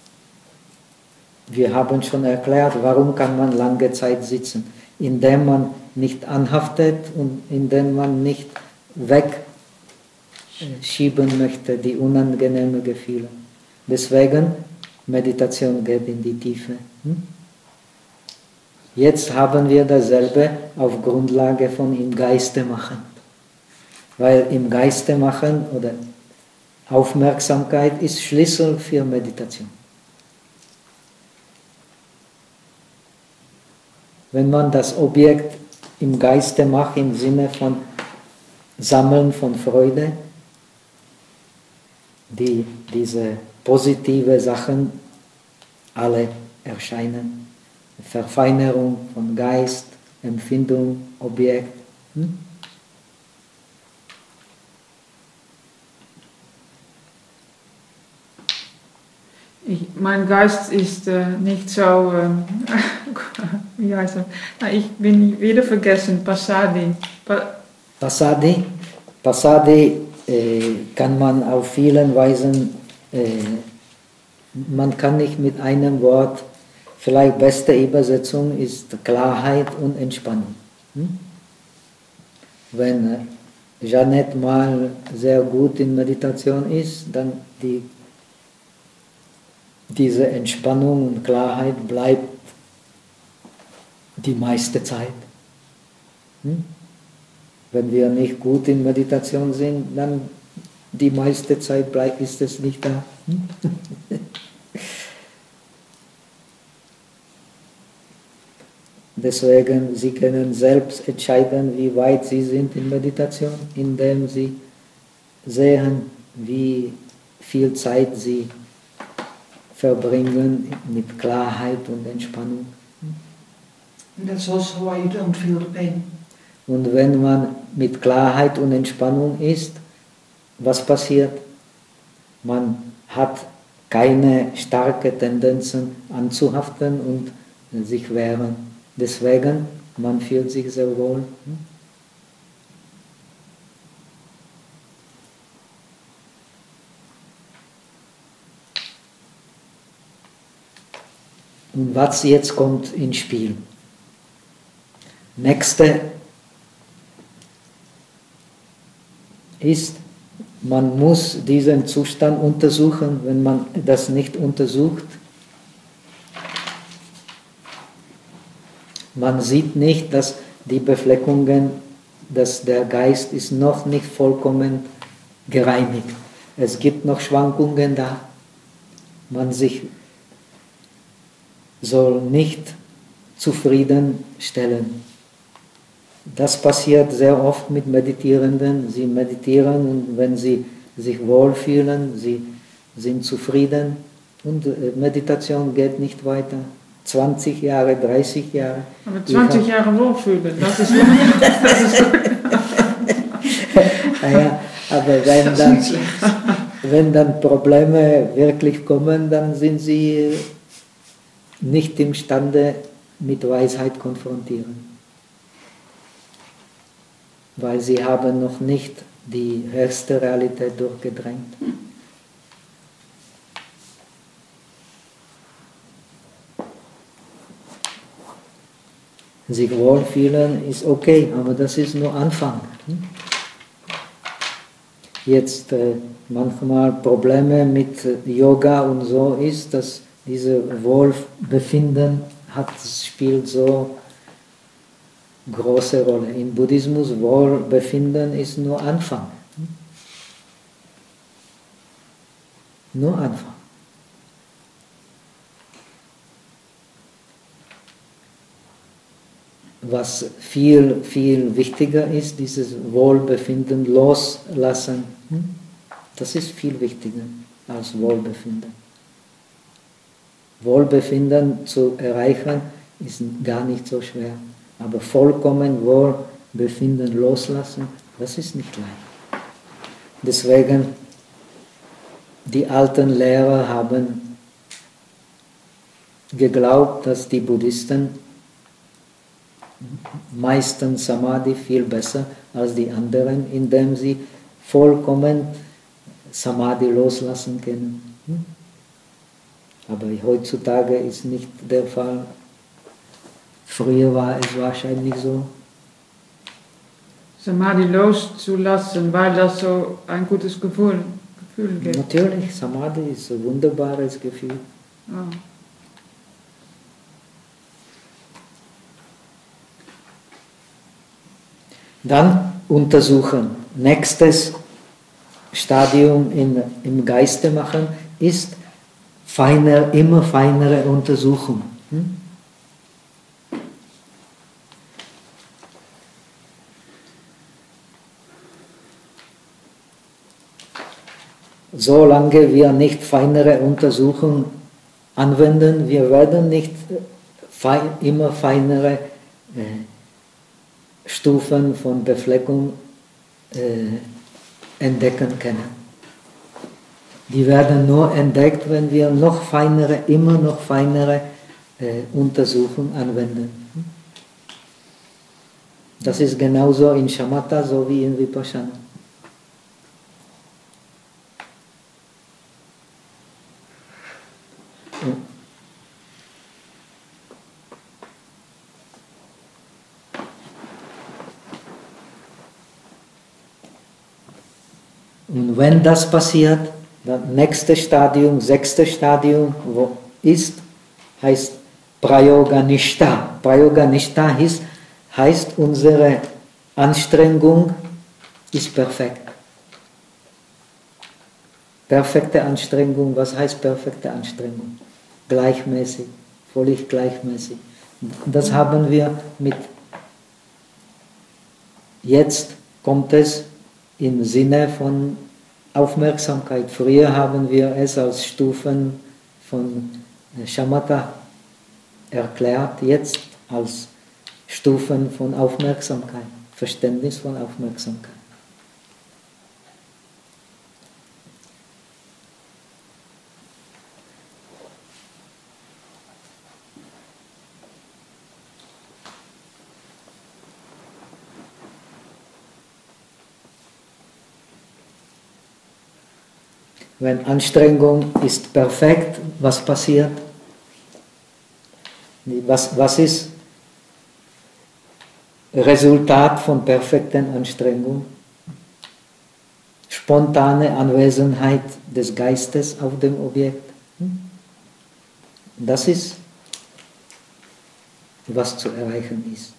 wir haben schon erklärt, warum kann man lange Zeit sitzen, indem man nicht anhaftet und indem man nicht wegschieben möchte, die unangenehmen Gefühle. Deswegen, Meditation geht in die Tiefe. Hm? Jetzt haben wir dasselbe auf Grundlage von im Geiste machen. Weil im Geiste machen oder Aufmerksamkeit ist Schlüssel für Meditation. Wenn man das Objekt im Geiste macht, im Sinne von Sammeln von Freude, die, diese positive Sachen alle erscheinen. Verfeinerung von Geist, Empfindung, Objekt. Hm? Ich, mein Geist ist äh, nicht so, ähm, wie heißt das? Na, ich bin wieder vergessen, Passaddhi. Pa Passaddhi, Passaddhi äh, kann man auf vielen Weisen äh, man kann nicht mit einem Wort, vielleicht beste Übersetzung ist Klarheit und Entspannung. Hm? Wenn Jeanette mal sehr gut in Meditation ist, dann die, diese Entspannung und Klarheit bleibt die meiste Zeit. Hm? Wenn wir nicht gut in Meditation sind, dann die meiste Zeit bleibt, ist es nicht da. Hm? Deswegen, Sie können selbst entscheiden, wie weit Sie sind in Meditation, indem Sie sehen, wie viel Zeit Sie verbringen mit Klarheit und Entspannung. And that's also why you don't feel the pain. Und wenn man mit Klarheit und Entspannung ist, was passiert? Man hat keine starken Tendenzen anzuhaften und sich wehren. Deswegen, man fühlt sich sehr wohl. Und was jetzt kommt ins Spiel? Nächste ist, man muss diesen Zustand untersuchen. Wenn man das nicht untersucht, man sieht nicht, dass die Befleckungen, dass der Geist ist noch nicht vollkommen gereinigt. Es gibt noch Schwankungen da. Man sich soll nicht zufriedenstellen. Das passiert sehr oft mit Meditierenden. Sie meditieren und wenn sie sich wohlfühlen, sie sind zufrieden und Meditation geht nicht weiter. zwanzig Jahre, dreißig Jahre. Aber zwanzig Jahre wohlfühlen, das ist gut. Das ist gut. Naja, aber wenn dann, wenn dann Probleme wirklich kommen, dann sind sie nicht imstande, mit Weisheit konfrontieren. Weil sie haben noch nicht die höchste Realität durchgedrängt. Sich wohlfühlen ist okay, aber das ist nur Anfang. Jetzt äh, manchmal Probleme mit Yoga und so ist, dass dieses Wohlbefinden hat, spielt so große Rolle. Im Buddhismus Wohlbefinden ist nur Anfang. Nur Anfang. Was viel, viel wichtiger ist, dieses Wohlbefinden loslassen. Das ist viel wichtiger als Wohlbefinden. Wohlbefinden zu erreichen ist gar nicht so schwer. Aber vollkommen Wohlbefinden loslassen, das ist nicht leicht. Deswegen, die alten Lehrer haben geglaubt, dass die Buddhisten meistern Samadhi viel besser als die anderen, indem sie vollkommen Samadhi loslassen können. Aber heutzutage ist nicht der Fall. Früher war es wahrscheinlich so. Samadhi loszulassen, weil das so ein gutes Gefühl, Gefühl gibt. Natürlich, Samadhi ist ein wunderbares Gefühl. Oh. Dann untersuchen. Nächstes Stadium in, im Geiste machen ist feiner, immer feinere Untersuchung. Hm? Solange wir nicht feinere Untersuchung anwenden, wir werden nicht fein, immer feinere äh, Stufen von Befleckung äh, entdecken können. Die werden nur entdeckt, wenn wir noch feinere, immer noch feinere äh, Untersuchungen anwenden. Das ist genauso in Shamatha, so wie in Vipassana. Und wenn das passiert, das nächste Stadium, sechste Stadium, wo ist, heißt Prayoganishta. Prayoganishta heißt, heißt, unsere Anstrengung ist perfekt. Perfekte Anstrengung, was heißt perfekte Anstrengung? Gleichmäßig, völlig gleichmäßig. Das haben wir mit, jetzt kommt es im Sinne von Aufmerksamkeit. Früher haben wir es als Stufen von Shamatha erklärt, jetzt als Stufen von Aufmerksamkeit, Verständnis von Aufmerksamkeit. Wenn Anstrengung ist perfekt, was passiert? Was, was ist Resultat von perfekten Anstrengung? Spontane Anwesenheit des Geistes auf dem Objekt. Das ist, was zu erreichen ist.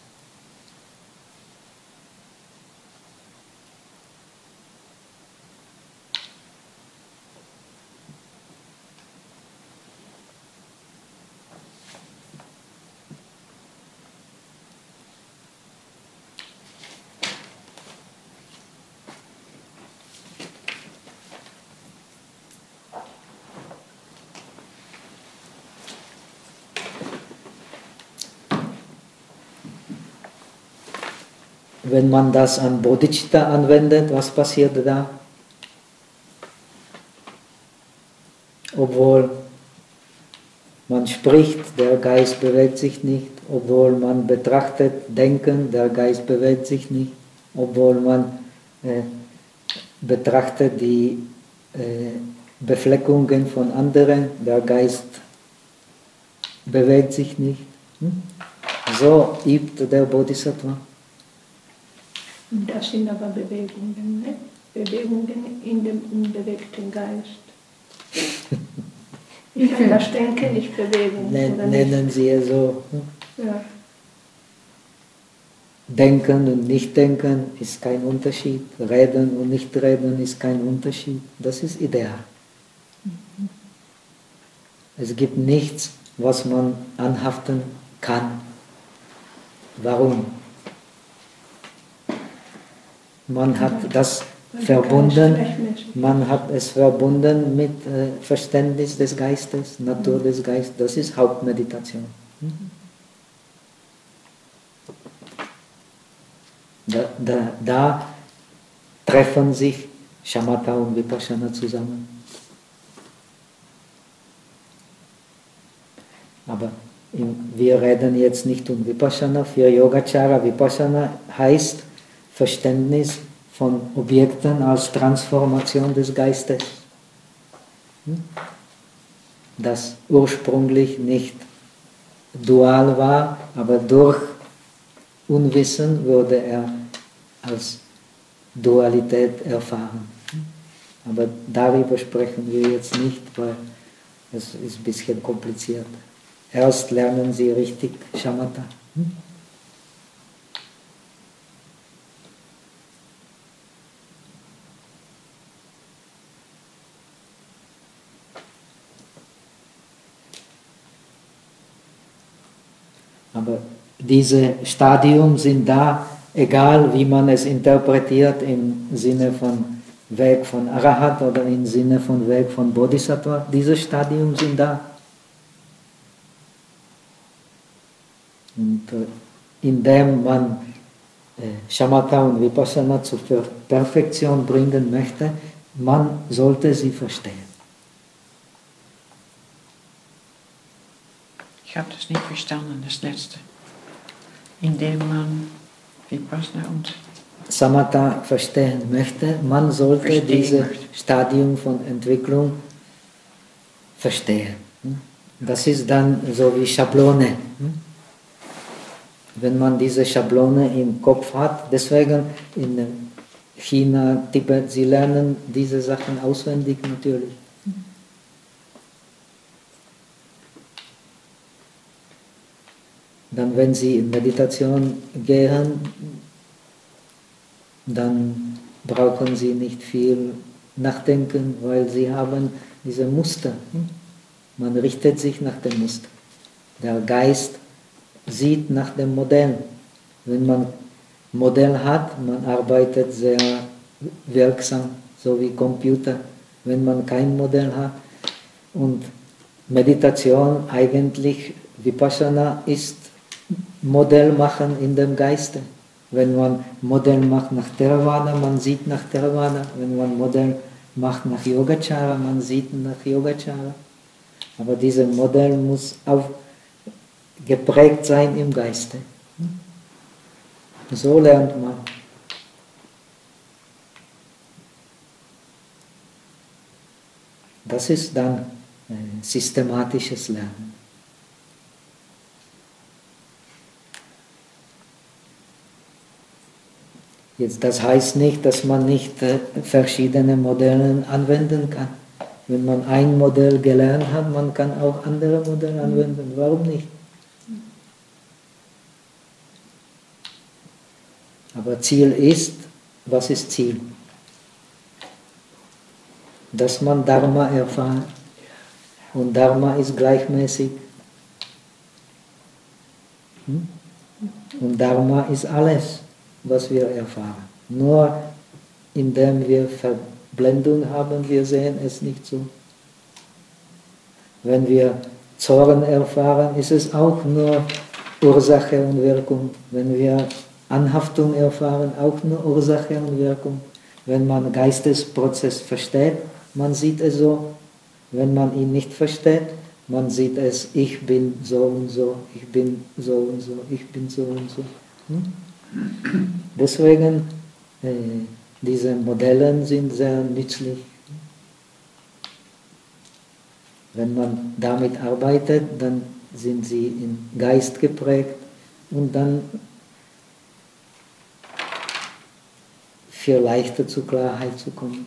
Wenn man das an Bodhicitta anwendet, was passiert da? Obwohl man spricht, der Geist bewegt sich nicht. Obwohl man betrachtet, denken, der Geist bewegt sich nicht. Obwohl man äh, betrachtet die äh, Befleckungen von anderen, der Geist bewegt sich nicht. Hm? So übt der Bodhisattva. Das sind aber Bewegungen, ne? Bewegungen in dem unbewegten Geist. Ich kann das Denken nicht bewegen. Nennen nicht? Sie es so. Ja. Denken und nicht denken ist kein Unterschied. Reden und nicht reden ist kein Unterschied. Das ist ideal. Es gibt nichts, was man anhaften kann. Warum? Man hat das verbunden, man hat es verbunden mit äh, Verständnis des Geistes, Natur des Geistes. Das ist Hauptmeditation. Da, da, da treffen sich Shamatha und Vipassana zusammen. Aber wir reden jetzt nicht um Vipassana. Für Yogacara Vipassana heißt Verständnis von Objekten als Transformation des Geistes. Das ursprünglich nicht dual war, aber durch Unwissen wurde er als Dualität erfahren. Aber darüber sprechen wir jetzt nicht, weil es ist ein bisschen kompliziert. Erst lernen Sie richtig Shamatha. Aber diese Stadien sind da, egal wie man es interpretiert, im Sinne von Weg von Arahat oder im Sinne von Weg von Bodhisattva, diese Stadien sind da. Und äh, indem man äh, Shamatha und Vipassana zur Perfektion bringen möchte, man sollte sie verstehen. Ich habe das nicht verstanden, das letzte. Indem man Vipassana und Samatha verstehen möchte, man sollte dieses Stadium von Entwicklung verstehen. Das ist dann so wie Schablone. Wenn man diese Schablone im Kopf hat, deswegen in China, Tibet, sie lernen diese Sachen auswendig natürlich. Dann, wenn sie in Meditation gehen, dann brauchen sie nicht viel nachdenken, weil sie haben diese Muster. Man richtet sich nach dem Muster. Der Geist sieht nach dem Modell. Wenn man Modell hat, man arbeitet sehr wirksam, so wie Computer, wenn man kein Modell hat. Und Meditation eigentlich, Vipassana ist Modell machen in dem Geiste. Wenn man Modell macht nach Theravada, man sieht nach Theravada. Wenn man Modell macht nach Yogacara, man sieht nach Yogacara. Aber dieses Modell muss auch geprägt sein im Geiste. So lernt man. Das ist dann äh, systematisches Lernen. Jetzt, das heißt nicht, dass man nicht äh, verschiedene Modelle anwenden kann. Wenn man ein Modell gelernt hat, man kann auch andere Modelle anwenden. Warum nicht? Aber Ziel ist, was ist Ziel? Dass man Dharma erfährt. Und Dharma ist gleichmäßig. Und Dharma ist alles, was wir erfahren. Nur indem wir Verblendung haben, wir sehen es nicht so. Wenn wir Zorn erfahren, ist es auch nur Ursache und Wirkung. Wenn wir Anhaftung erfahren, auch nur Ursache und Wirkung. Wenn man Geistesprozess versteht, man sieht es so. Wenn man ihn nicht versteht, man sieht es, ich bin so und so, ich bin so und so, ich bin so und so. Hm? Deswegen, äh, diese Modelle sind sehr nützlich. Wenn man damit arbeitet, dann sind sie im Geist geprägt und dann viel leichter zur Klarheit zu kommen.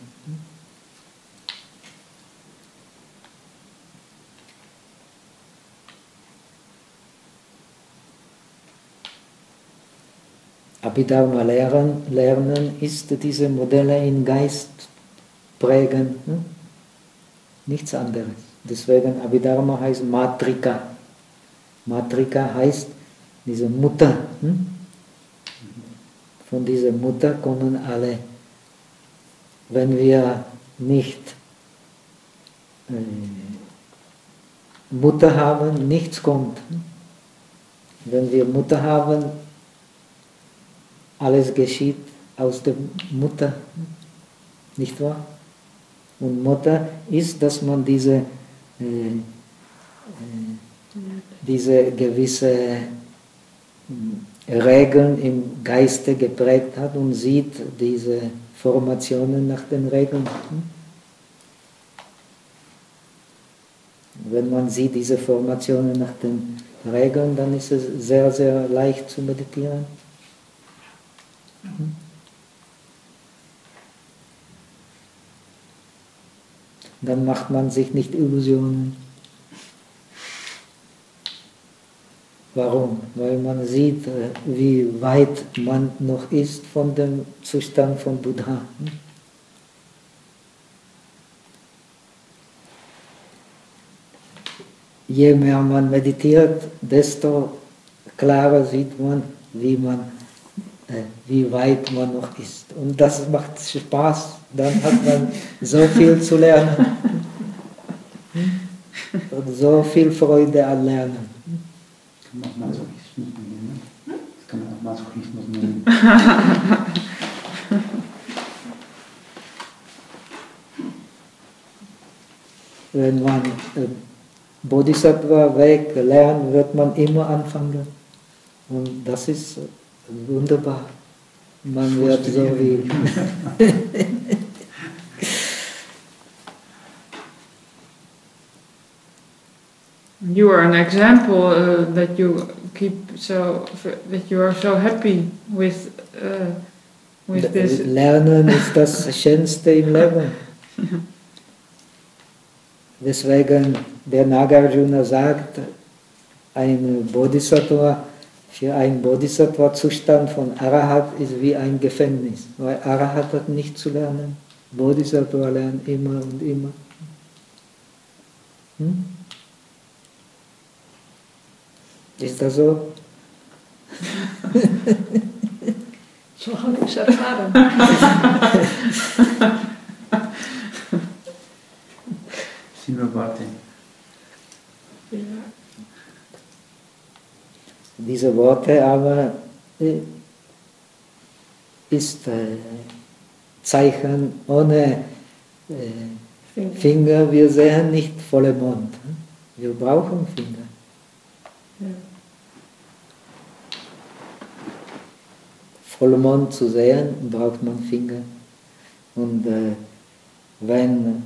Abhidharma lernen, lernen ist diese Modelle im Geist prägen. Hm? Nichts anderes. Deswegen Abhidharma heißt Matrika. Matrika heißt diese Mutter. Hm? Von dieser Mutter kommen alle. Wenn wir nicht äh, Mutter haben, nichts kommt. Wenn wir Mutter haben, alles geschieht aus der Mutter, nicht wahr? Und Mutter ist, dass man diese, äh, äh, diese gewisse Regeln im Geiste geprägt hat und sieht diese Formationen nach den Regeln. Wenn man sieht diese Formationen nach den Regeln, dann ist es sehr, sehr leicht zu meditieren. Dann macht man sich nicht Illusionen. Warum? Weil man sieht, wie weit man noch ist von dem Zustand von Buddha. Je mehr man meditiert, desto klarer sieht man, wie man wie weit man noch ist. Und das macht Spaß, dann hat man so viel zu lernen. Und so viel Freude an Lernen. Das kann man auch Masochismus nennen. Das kann man auch Masochismus nennen. Wenn man äh, Bodhisattva Weg lernt, wird man immer anfangen. Und das ist wunderbar. Man wird so wie... You are an example uh, that you keep so that you are so happy with uh, With this, Lernen ist das Schönste im Leben. Deswegen der Nagarjuna sagt, ein Bodhisattva, für einen Bodhisattva-Zustand von Arahat ist wie ein Gefängnis, weil Arahat hat nicht zu lernen. Bodhisattva lernen immer und immer. Hm? Ist das so? So habe ich es erfahren. Sieben Worte. Ja. Diese Worte aber äh, ist äh, Zeichen ohne äh, Finger. Finger. Wir sehen nicht volle Mond. Wir brauchen Finger. Ja. Vollmond zu sehen, braucht man Finger. Und äh, wenn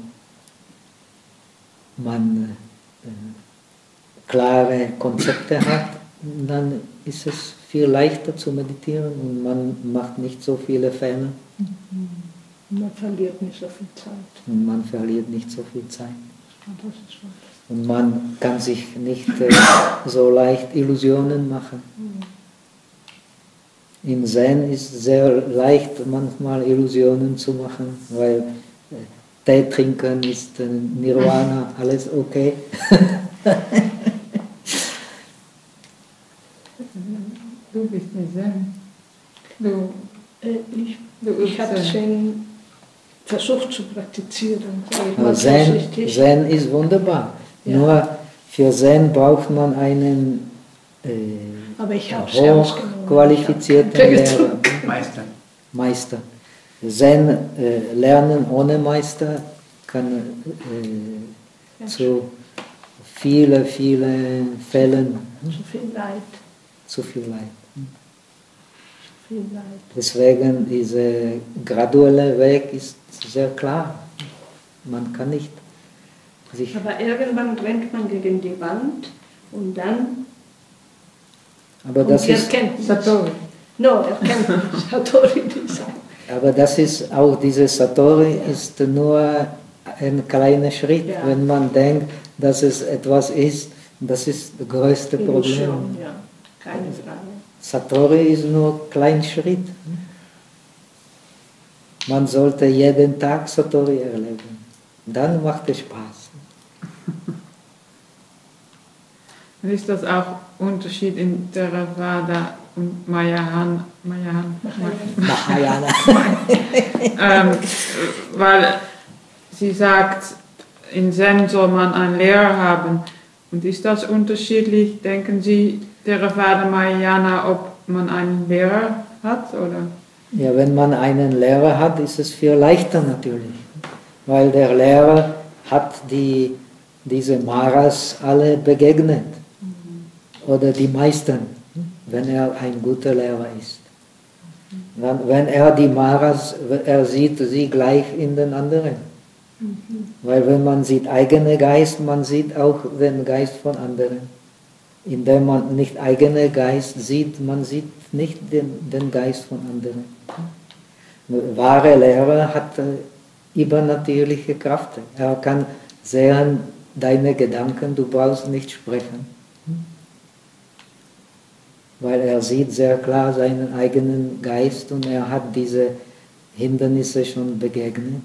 man äh, klare Konzepte hat, dann ist es viel leichter zu meditieren und man macht nicht so viele Fehler. Man verliert nicht so viel Zeit. Und man verliert nicht so viel Zeit. Das ist wahr. Und man kann sich nicht äh, so leicht Illusionen machen. Im Zen ist es sehr leicht, manchmal Illusionen zu machen, weil äh, Tee trinken ist äh, Nirvana, alles okay. du bist nicht Zen. Du, Äh, Ich, du ich habe Zen. Zen versucht zu praktizieren. sag ich mal Aber Zen, vorsichtig. Zen ist wunderbar. Ja. Nur für Zen braucht man einen äh, Aber ich habe es ernst genommen. hochqualifizierten Ich hab- Lehrer, Meister. Meister. Zen äh, lernen ohne Meister kann äh, zu vielen, vielen Fällen Zu viel Leid. zu viel Leid. Zu viel Leid. Deswegen dieser graduelle Weg ist sehr klar. Man kann nicht sich... Aber irgendwann rennt man gegen die Wand und dann Aber kommt das die ist, Erkenntnis. Satori. No, Erkenntnis. Satori, die sagt. aber das ist auch diese Satori ist nur ein kleiner Schritt, Ja. wenn man denkt, dass es etwas ist. Das ist das größte Problem. Illusion, ja. Keine Frage. Satori ist nur ein kleiner Schritt. Man sollte jeden Tag Satori erleben. Dann macht es Spaß. Ist das auch Unterschied in Theravada und Mahayana? Mahayana. Mahayana. ähm, weil sie sagt, in Zen soll man einen Lehrer haben. Und ist das unterschiedlich, denken Sie, Theravada, Mahayana, ob man einen Lehrer hat? Oder? Ja, wenn man einen Lehrer hat, ist es viel leichter natürlich. Weil der Lehrer hat die, diese Maras alle begegnet. Oder die meisten, wenn er ein guter Lehrer ist. Dann, wenn er die Maras, er sieht sie gleich in den anderen. Weil wenn man sieht eigenen Geist, man sieht auch den Geist von anderen. Indem man nicht eigenen Geist sieht, man sieht nicht den, den Geist von anderen. Wahre Lehrer hat äh, übernatürliche Kraft. Er kann sehen deine Gedanken, du brauchst nicht sprechen. Weil er sieht sehr klar seinen eigenen Geist und er hat diese Hindernisse schon begegnet.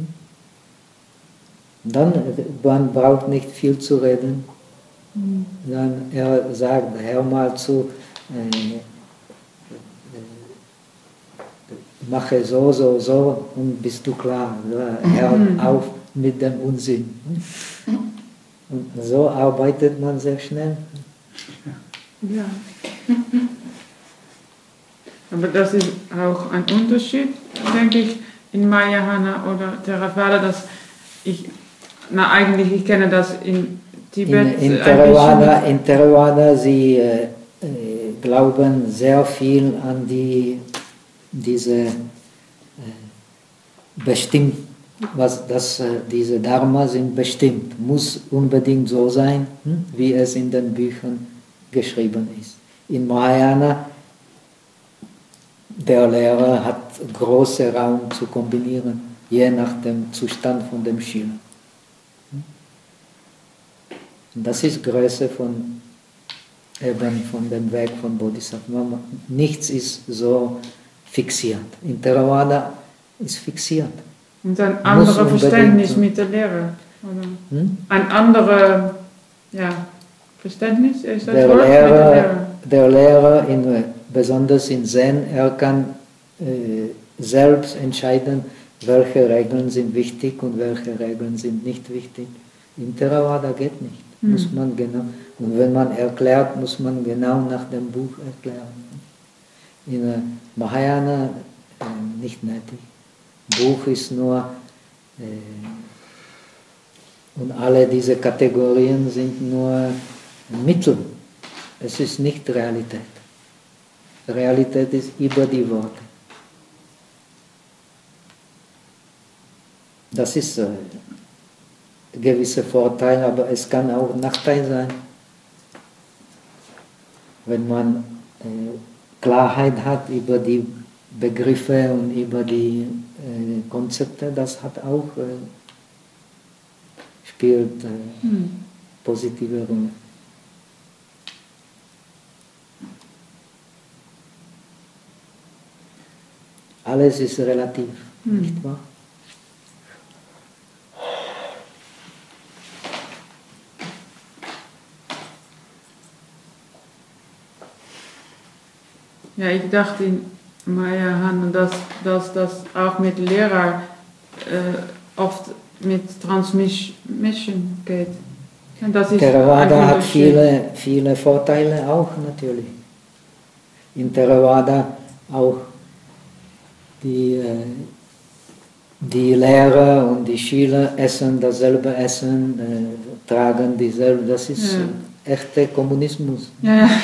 Dann, man braucht nicht viel zu reden. Dann er sagt, hör mal zu, äh, mache so, so, so und bist du klar. Hör auf mit dem Unsinn. Und so arbeitet man sehr schnell. Ja. Aber das ist auch ein Unterschied, denke ich, in Mahayana oder Theravada, dass ich, na eigentlich, ich kenne das in Tibet. In, in, ein Theravada, bisschen. in Theravada, sie äh, äh, glauben sehr viel an die, diese äh, bestimmt, was das, äh, diese Dharma sind bestimmt, muss unbedingt so sein, hm, wie es in den Büchern geschrieben ist. In Mahayana der Lehrer hat großen Raum zu kombinieren, je nach dem Zustand von dem Schüler. Und das ist Größe von, eben von dem Weg von Bodhisattva. Nichts ist so fixiert. In Theravada ist fixiert. Und ein anderes Verständnis mit der Lehre. Oder? Hm? Ein anderes ja, Verständnis ist das der Wort Lehrer, mit der Lehre. Der Lehrer, in, besonders in Zen, er kann äh, selbst entscheiden, welche Regeln sind wichtig und welche Regeln sind nicht wichtig. In Theravada geht nicht. Hm. Muss man genau, und wenn man erklärt, muss man genau nach dem Buch erklären. In äh, Mahayana äh, nicht nötig. Buch ist nur, äh, und alle diese Kategorien sind nur Mittel. Es ist nicht Realität. Realität ist über die Worte. Das ist äh, ein gewisser Vorteil, aber es kann auch ein Nachteil sein. Wenn man äh, Klarheit hat über die Begriffe und über die äh, Konzepte, das hat auch, äh, spielt äh, hm. positive Rolle. Alles ist relativ, hm. nicht wahr? Ja, ich dachte in Mahayana, dass, dass das auch mit Lehrer äh, oft mit Transmission geht. Und das ist Theravada hat viele, viele Vorteile auch natürlich. In Theravada auch die, die Lehrer und die Schüler essen dasselbe Essen, äh, tragen dieselbe, das ist ja. echter Kommunismus. Ja, ja.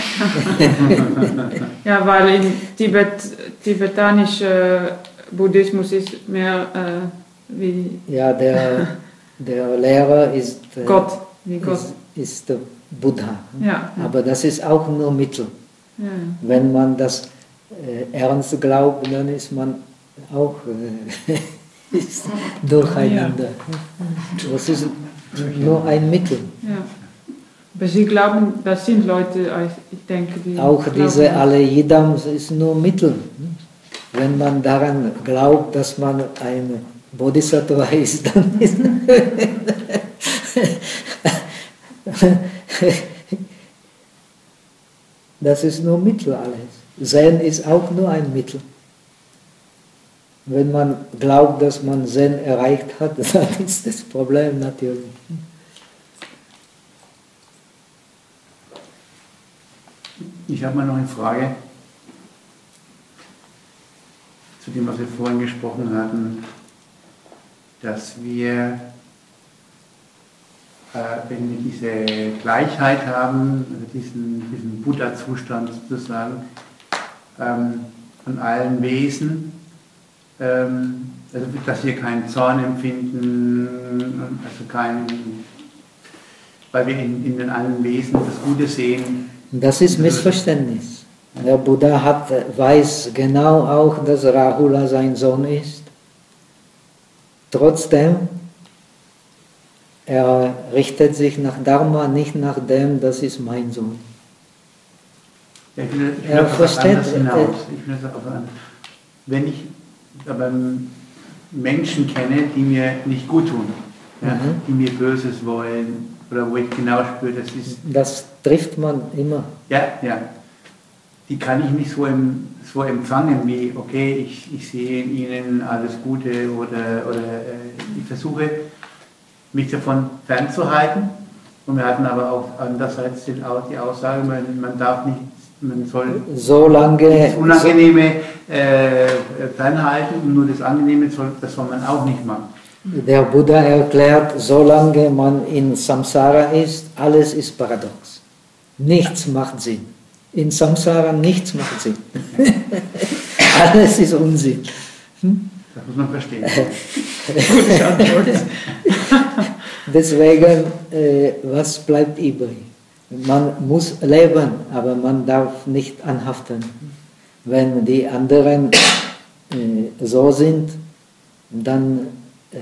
Ja, weil in Tibet, tibetanischer Buddhismus ist mehr äh, wie... Ja, der, der Lehrer ist, äh, Gott, wie Gott. ist, ist der Buddha. Ja, ja. Aber das ist auch nur Mittel. Ja. Wenn man das äh, ernst glaubt, dann ist man auch äh, ist durcheinander. Ja. Das ist nur ein Mittel. Ja. Aber Sie glauben, das sind Leute, ich denke, die... Auch diese Alle-Yidam ist nur Mittel. Wenn man daran glaubt, dass man ein Bodhisattva ist, dann ist das ist nur Mittel alles. Zen ist auch nur ein Mittel. Wenn man glaubt, dass man Zen erreicht hat, dann ist das Problem natürlich. Ich habe mal noch eine Frage zu dem, was wir vorhin gesprochen hatten, dass wir, äh, wenn wir diese Gleichheit haben, also diesen, diesen Buddha-Zustand sozusagen, ähm, von allen Wesen, ähm, also dass wir keinen Zorn empfinden, also kein, weil wir in, in den allen Wesen das Gute sehen. Das ist Missverständnis. Der Buddha hat, weiß genau auch, dass Rahula sein Sohn ist. Trotzdem, er richtet sich nach Dharma, nicht nach dem, das ist mein Sohn. Ja, ich will, ich will er auf versteht, was hinaus. Ich will auf, wenn ich aber Menschen kenne, die mir nicht gut tun, ja, mhm. die mir Böses wollen, oder wo ich genau spüre, das ist... Das trifft man immer. Ja, ja. Die kann ich nicht so, im, so empfangen wie, okay, ich, ich sehe in ihnen alles Gute oder, oder äh, ich versuche, mich davon fernzuhalten. Und wir hatten aber auch andererseits auch die Aussage, man, man darf nicht, man soll Solange, das Unangenehme äh, fernhalten und nur das Angenehme, soll, das soll man auch nicht machen. Der Buddha erklärt, solange man in Samsara ist, alles ist paradox. Nichts macht Sinn. In Samsara nichts macht Sinn. Alles ist Unsinn. Hm? Das muss man verstehen. Deswegen, äh, was bleibt übrig? Man muss leben, aber man darf nicht anhaften. wenn die anderen äh, so sind, dann äh,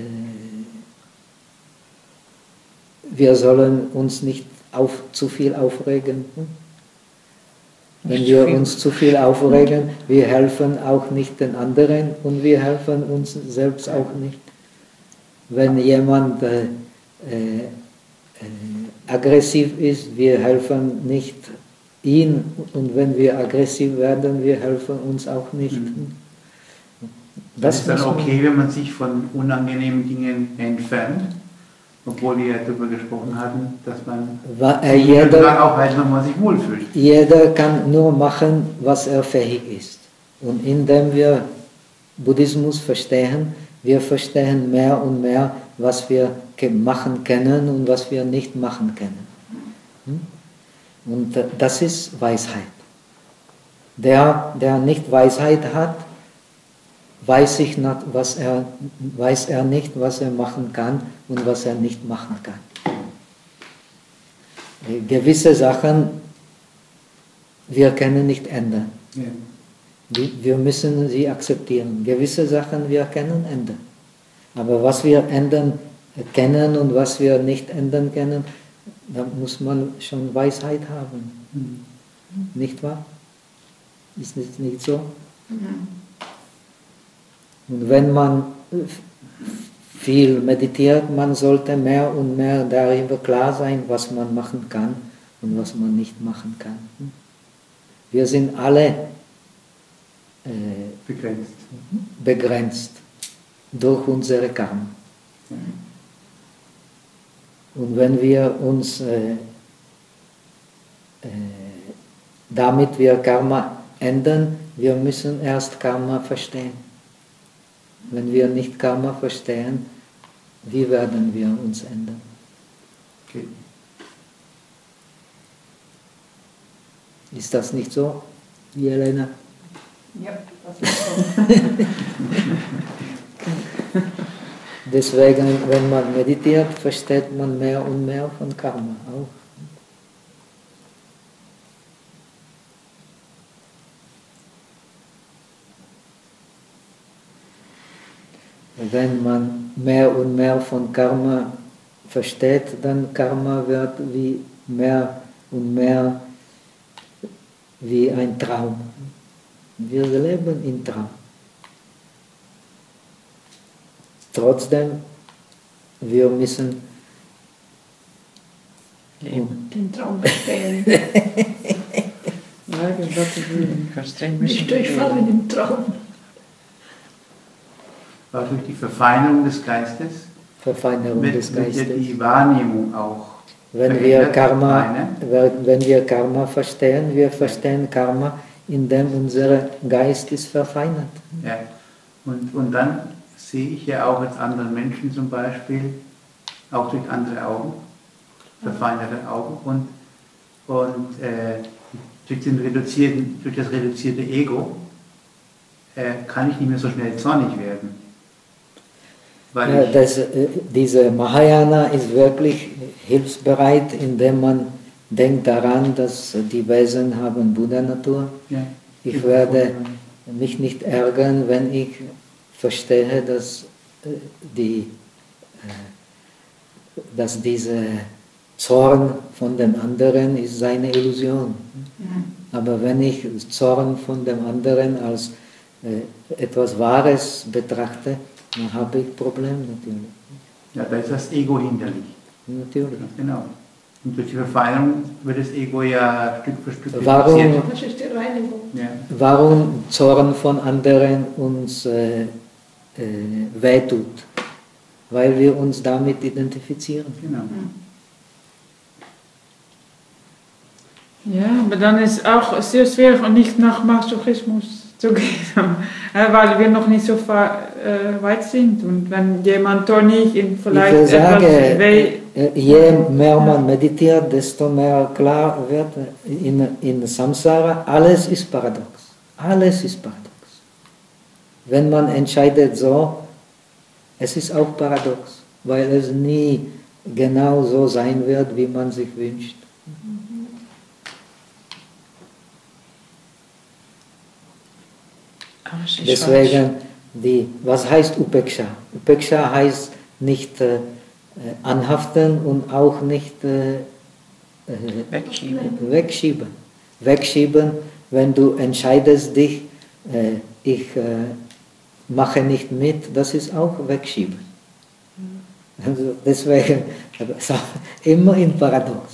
wir sollen uns nicht auf, zu viel aufregen. Wenn Nicht wir zu viel. uns zu viel aufregen, wir helfen auch nicht den anderen und wir helfen uns selbst auch nicht. Wenn jemand äh, äh, äh, aggressiv ist, wir helfen nicht ihn, und wenn wir aggressiv werden, wir helfen uns auch nicht. Mhm. Das Das ist dann muss man- okay, wenn man sich von unangenehmen Dingen entfernt, obwohl wir ja darüber gesprochen hatten, dass man Wa- äh, sich jeder jeder, auch halt, wenn man sich wohlfühlt. jeder kann nur machen, was er fähig ist. Und indem wir Buddhismus verstehen, wir verstehen mehr und mehr, was wir ke- machen können und was wir nicht machen können. Hm? Und äh, das ist Weisheit. Der, der nicht Weisheit hat, weiß, ich nicht, was er, weiß er nicht, was er machen kann und was er nicht machen kann. Äh, Gewisse Sachen, wir können nicht ändern. Ja. Wir wir müssen sie akzeptieren. Gewisse Sachen wir können ändern. Aber was wir ändern können und was wir nicht ändern können, da muss man schon Weisheit haben. Mhm. Nicht wahr? Ist es nicht so? Und wenn man viel meditiert, man sollte mehr und mehr darüber klar sein, was man machen kann und was man nicht machen kann. Wir sind alle äh, Begrenzt. begrenzt durch unsere Karma. Und wenn wir uns, äh, äh, damit wir Karma ändern, wir müssen erst Karma verstehen. Wenn wir nicht Karma verstehen, wie werden wir uns ändern? Okay. Ist das nicht so, Jelena? Ja, das ist so. Deswegen, wenn man meditiert, versteht man mehr und mehr von Karma auch. Wenn man mehr und mehr von Karma versteht, dann Karma wird wie mehr und mehr wie ein Traum. Wir leben im Traum. Trotzdem, wir müssen Leben. Den Traum verstehen. Ja, das ist wie- Verstehen müssen Nicht wir durchfallen leben. im Traum. Aber durch die Verfeinerung des Geistes Verfeinerung wird, des wird ja Geistes. die Wahrnehmung auch Wenn wir, verändert, Karma, meine. wenn wenn wir Karma verstehen, wir verstehen Karma, indem unser Geist ist verfeinert. Ja. Und, und dann sehe ich ja auch als andere Menschen zum Beispiel, auch durch andere Augen, verfeinerte Augen und, und äh, durch, den reduzierten, durch das reduzierte Ego äh, kann ich nicht mehr so schnell zornig werden. Weil Ja, ich, das, äh, diese Mahayana ist wirklich hilfsbereit, indem man denkt daran, dass die Wesen haben Buddha-Natur. ja, Ich werde mich nicht ärgern, wenn ich verstehe, dass, äh, die, äh, dass dieser Zorn von dem anderen ist seine Illusion. Aber wenn ich Zorn von dem anderen als äh, etwas Wahres betrachte, dann habe ich ein Problem natürlich. ja, da ist das Ego hinderlich. Natürlich. Genau. Und durch die Verfeinerung wird das Ego ja Stück für Stück Warum? reduziert. Das ist die Reinigung. Ja. Warum Zorn von anderen uns äh, äh, wehtut? Weil wir uns damit identifizieren. Genau. Ja, aber dann ist auch sehr schwierig, und nicht nach Masochismus zu gehen, äh, weil wir noch nicht so fa- äh, weit sind. Und wenn jemand doch nicht in vielleicht Ich sage, etwas weh, äh, je mehr man meditiert, desto mehr klar wird in, in Samsara, alles ist paradox. Alles ist paradox. Wenn man entscheidet so, es ist auch paradox, weil es nie genau so sein wird, wie man sich wünscht. Alles ist Deswegen, die, was heißt Upeksha? Upeksha heißt nicht äh, anhaften und auch nicht äh, wegschieben. wegschieben. Wegschieben, wenn du entscheidest dich, äh, ich äh, mache nicht mit, das ist auch wegschieben. Also deswegen, es ist immer in Paradox.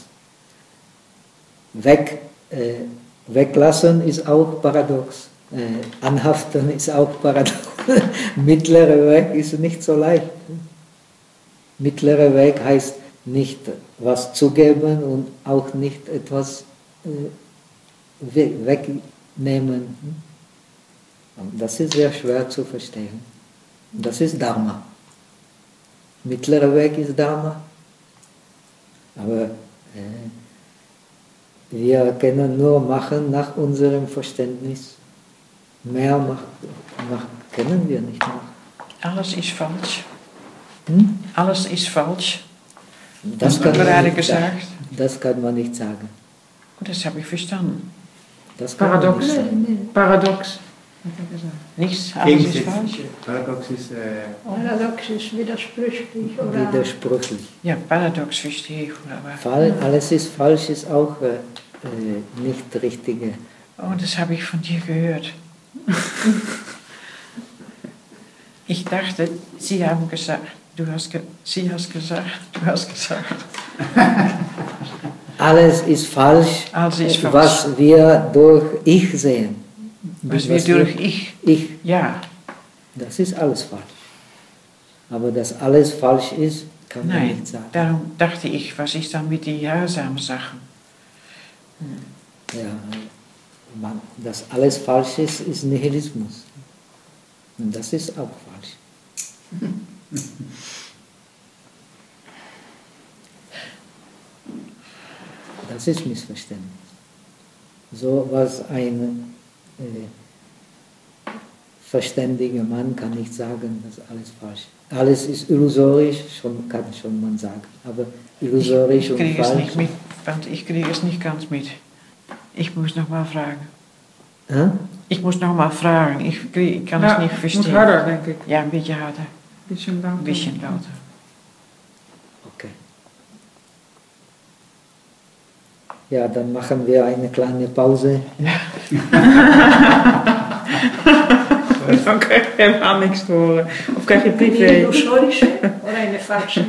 Weg, äh, weglassen ist auch Paradox. Äh, anhaften ist auch Paradox. Mittlerer Weg ist nicht so leicht. Mittlerer Weg heißt nicht was zugeben und auch nicht etwas äh, wegnehmen. Das ist sehr schwer zu verstehen. Das ist Dharma. Mittlerer Weg ist Dharma. Aber äh, wir können nur machen nach unserem Verständnis. Mehr machen, machen können wir nicht machen. Alles ist falsch. Hm? Alles ist falsch. Das, das kann man gerade nicht gesagt. sagen. Das kann man nicht sagen. Oh, das habe ich verstanden. Das kann Paradox. man nicht sagen. Paradox. Hat er gesagt. Nichts, alles ist falsch. Gegensätzlich. Paradox ist äh, Paradox ist widersprüchlich, oder? Widersprüchlich. Ja, paradox verstehe ich. Aber Fall, alles ist falsch, ist auch äh, äh, nicht richtige. oh, das habe ich von dir gehört. Ich dachte, Sie haben gesagt, du hast ge Sie hast gesagt, du hast gesagt. Alles ist falsch, Alles ist falsch. was wir durch Ich sehen. Was wir durch Ich, Ich, ja. das ist alles falsch. Aber dass alles falsch ist, kann man Nein, nicht sagen. darum dachte ich, was ist dann mit den jahresamen Sachen? Ja, man, dass alles falsch ist, ist Nihilismus. Und das ist auch falsch. Das ist Missverständnis. So was ein äh, verständiger Mann kann nicht sagen, dass alles falsch ist. Alles ist illusorisch, schon, kann schon man sagen. Aber illusorisch ich, ich und kriege es falsch. nicht mit, want ich kriege es nicht ganz mit. Ich muss noch mal fragen. Hä? Ich muss noch mal fragen. Ich, krieg, ich kann Ja, es nicht verstehen. Moet harder, denk ik. Ja, ein bisschen harder. Bisschen Ein lauter. bisschen lauter. Okay. Ja, dann machen wir eine kleine Pause. Dan krijg je helemaal niks te horen. Of krijg je Eine privé. illusorische oder eine falsche?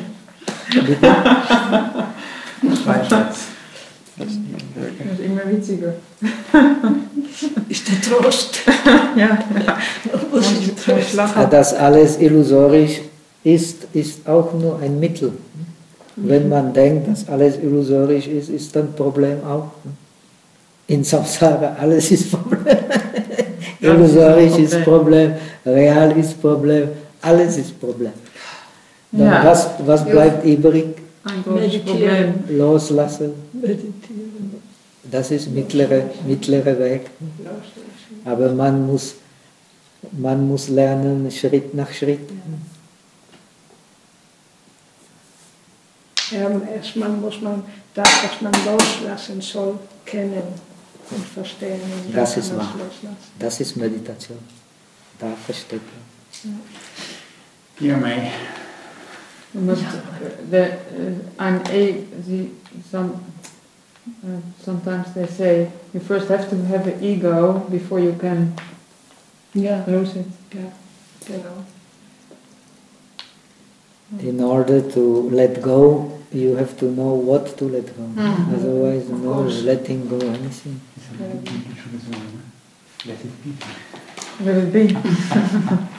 Zweitschatz. Dat is immer witziger. Ist der Trost. Ja, ja. Muss ich Moet je Trost. lachen. Dass alles illusorisch ist, ist auch nur ein Mittel. Wenn man denkt, dass alles illusorisch ist, ist dann Problem auch. In Samsara alles ist Problem. Illusorisch ist Problem, real ist Problem, alles ist Problem. Dann Ja. was, was bleibt übrig? Ein großes Problem. Loslassen. Meditieren. Das ist mittlere, mittlere Weg. Aber man muss, man muss lernen, Schritt nach Schritt. Ja, erstmal muss man das, was man loslassen soll, kennen und verstehen. Und Das dann ist kann man wahr. es loslassen. Das ist Meditation. Da versteht man. Ja, mei. Je moet de, uh, een e, die, some, uh, sometimes they say you first have to have an ego before you can Ja, lose it. ja, genau. In order to let go, you have to know what to let go. Mhm. Otherwise, Of no course. letting go anything. Let it be. Let it be.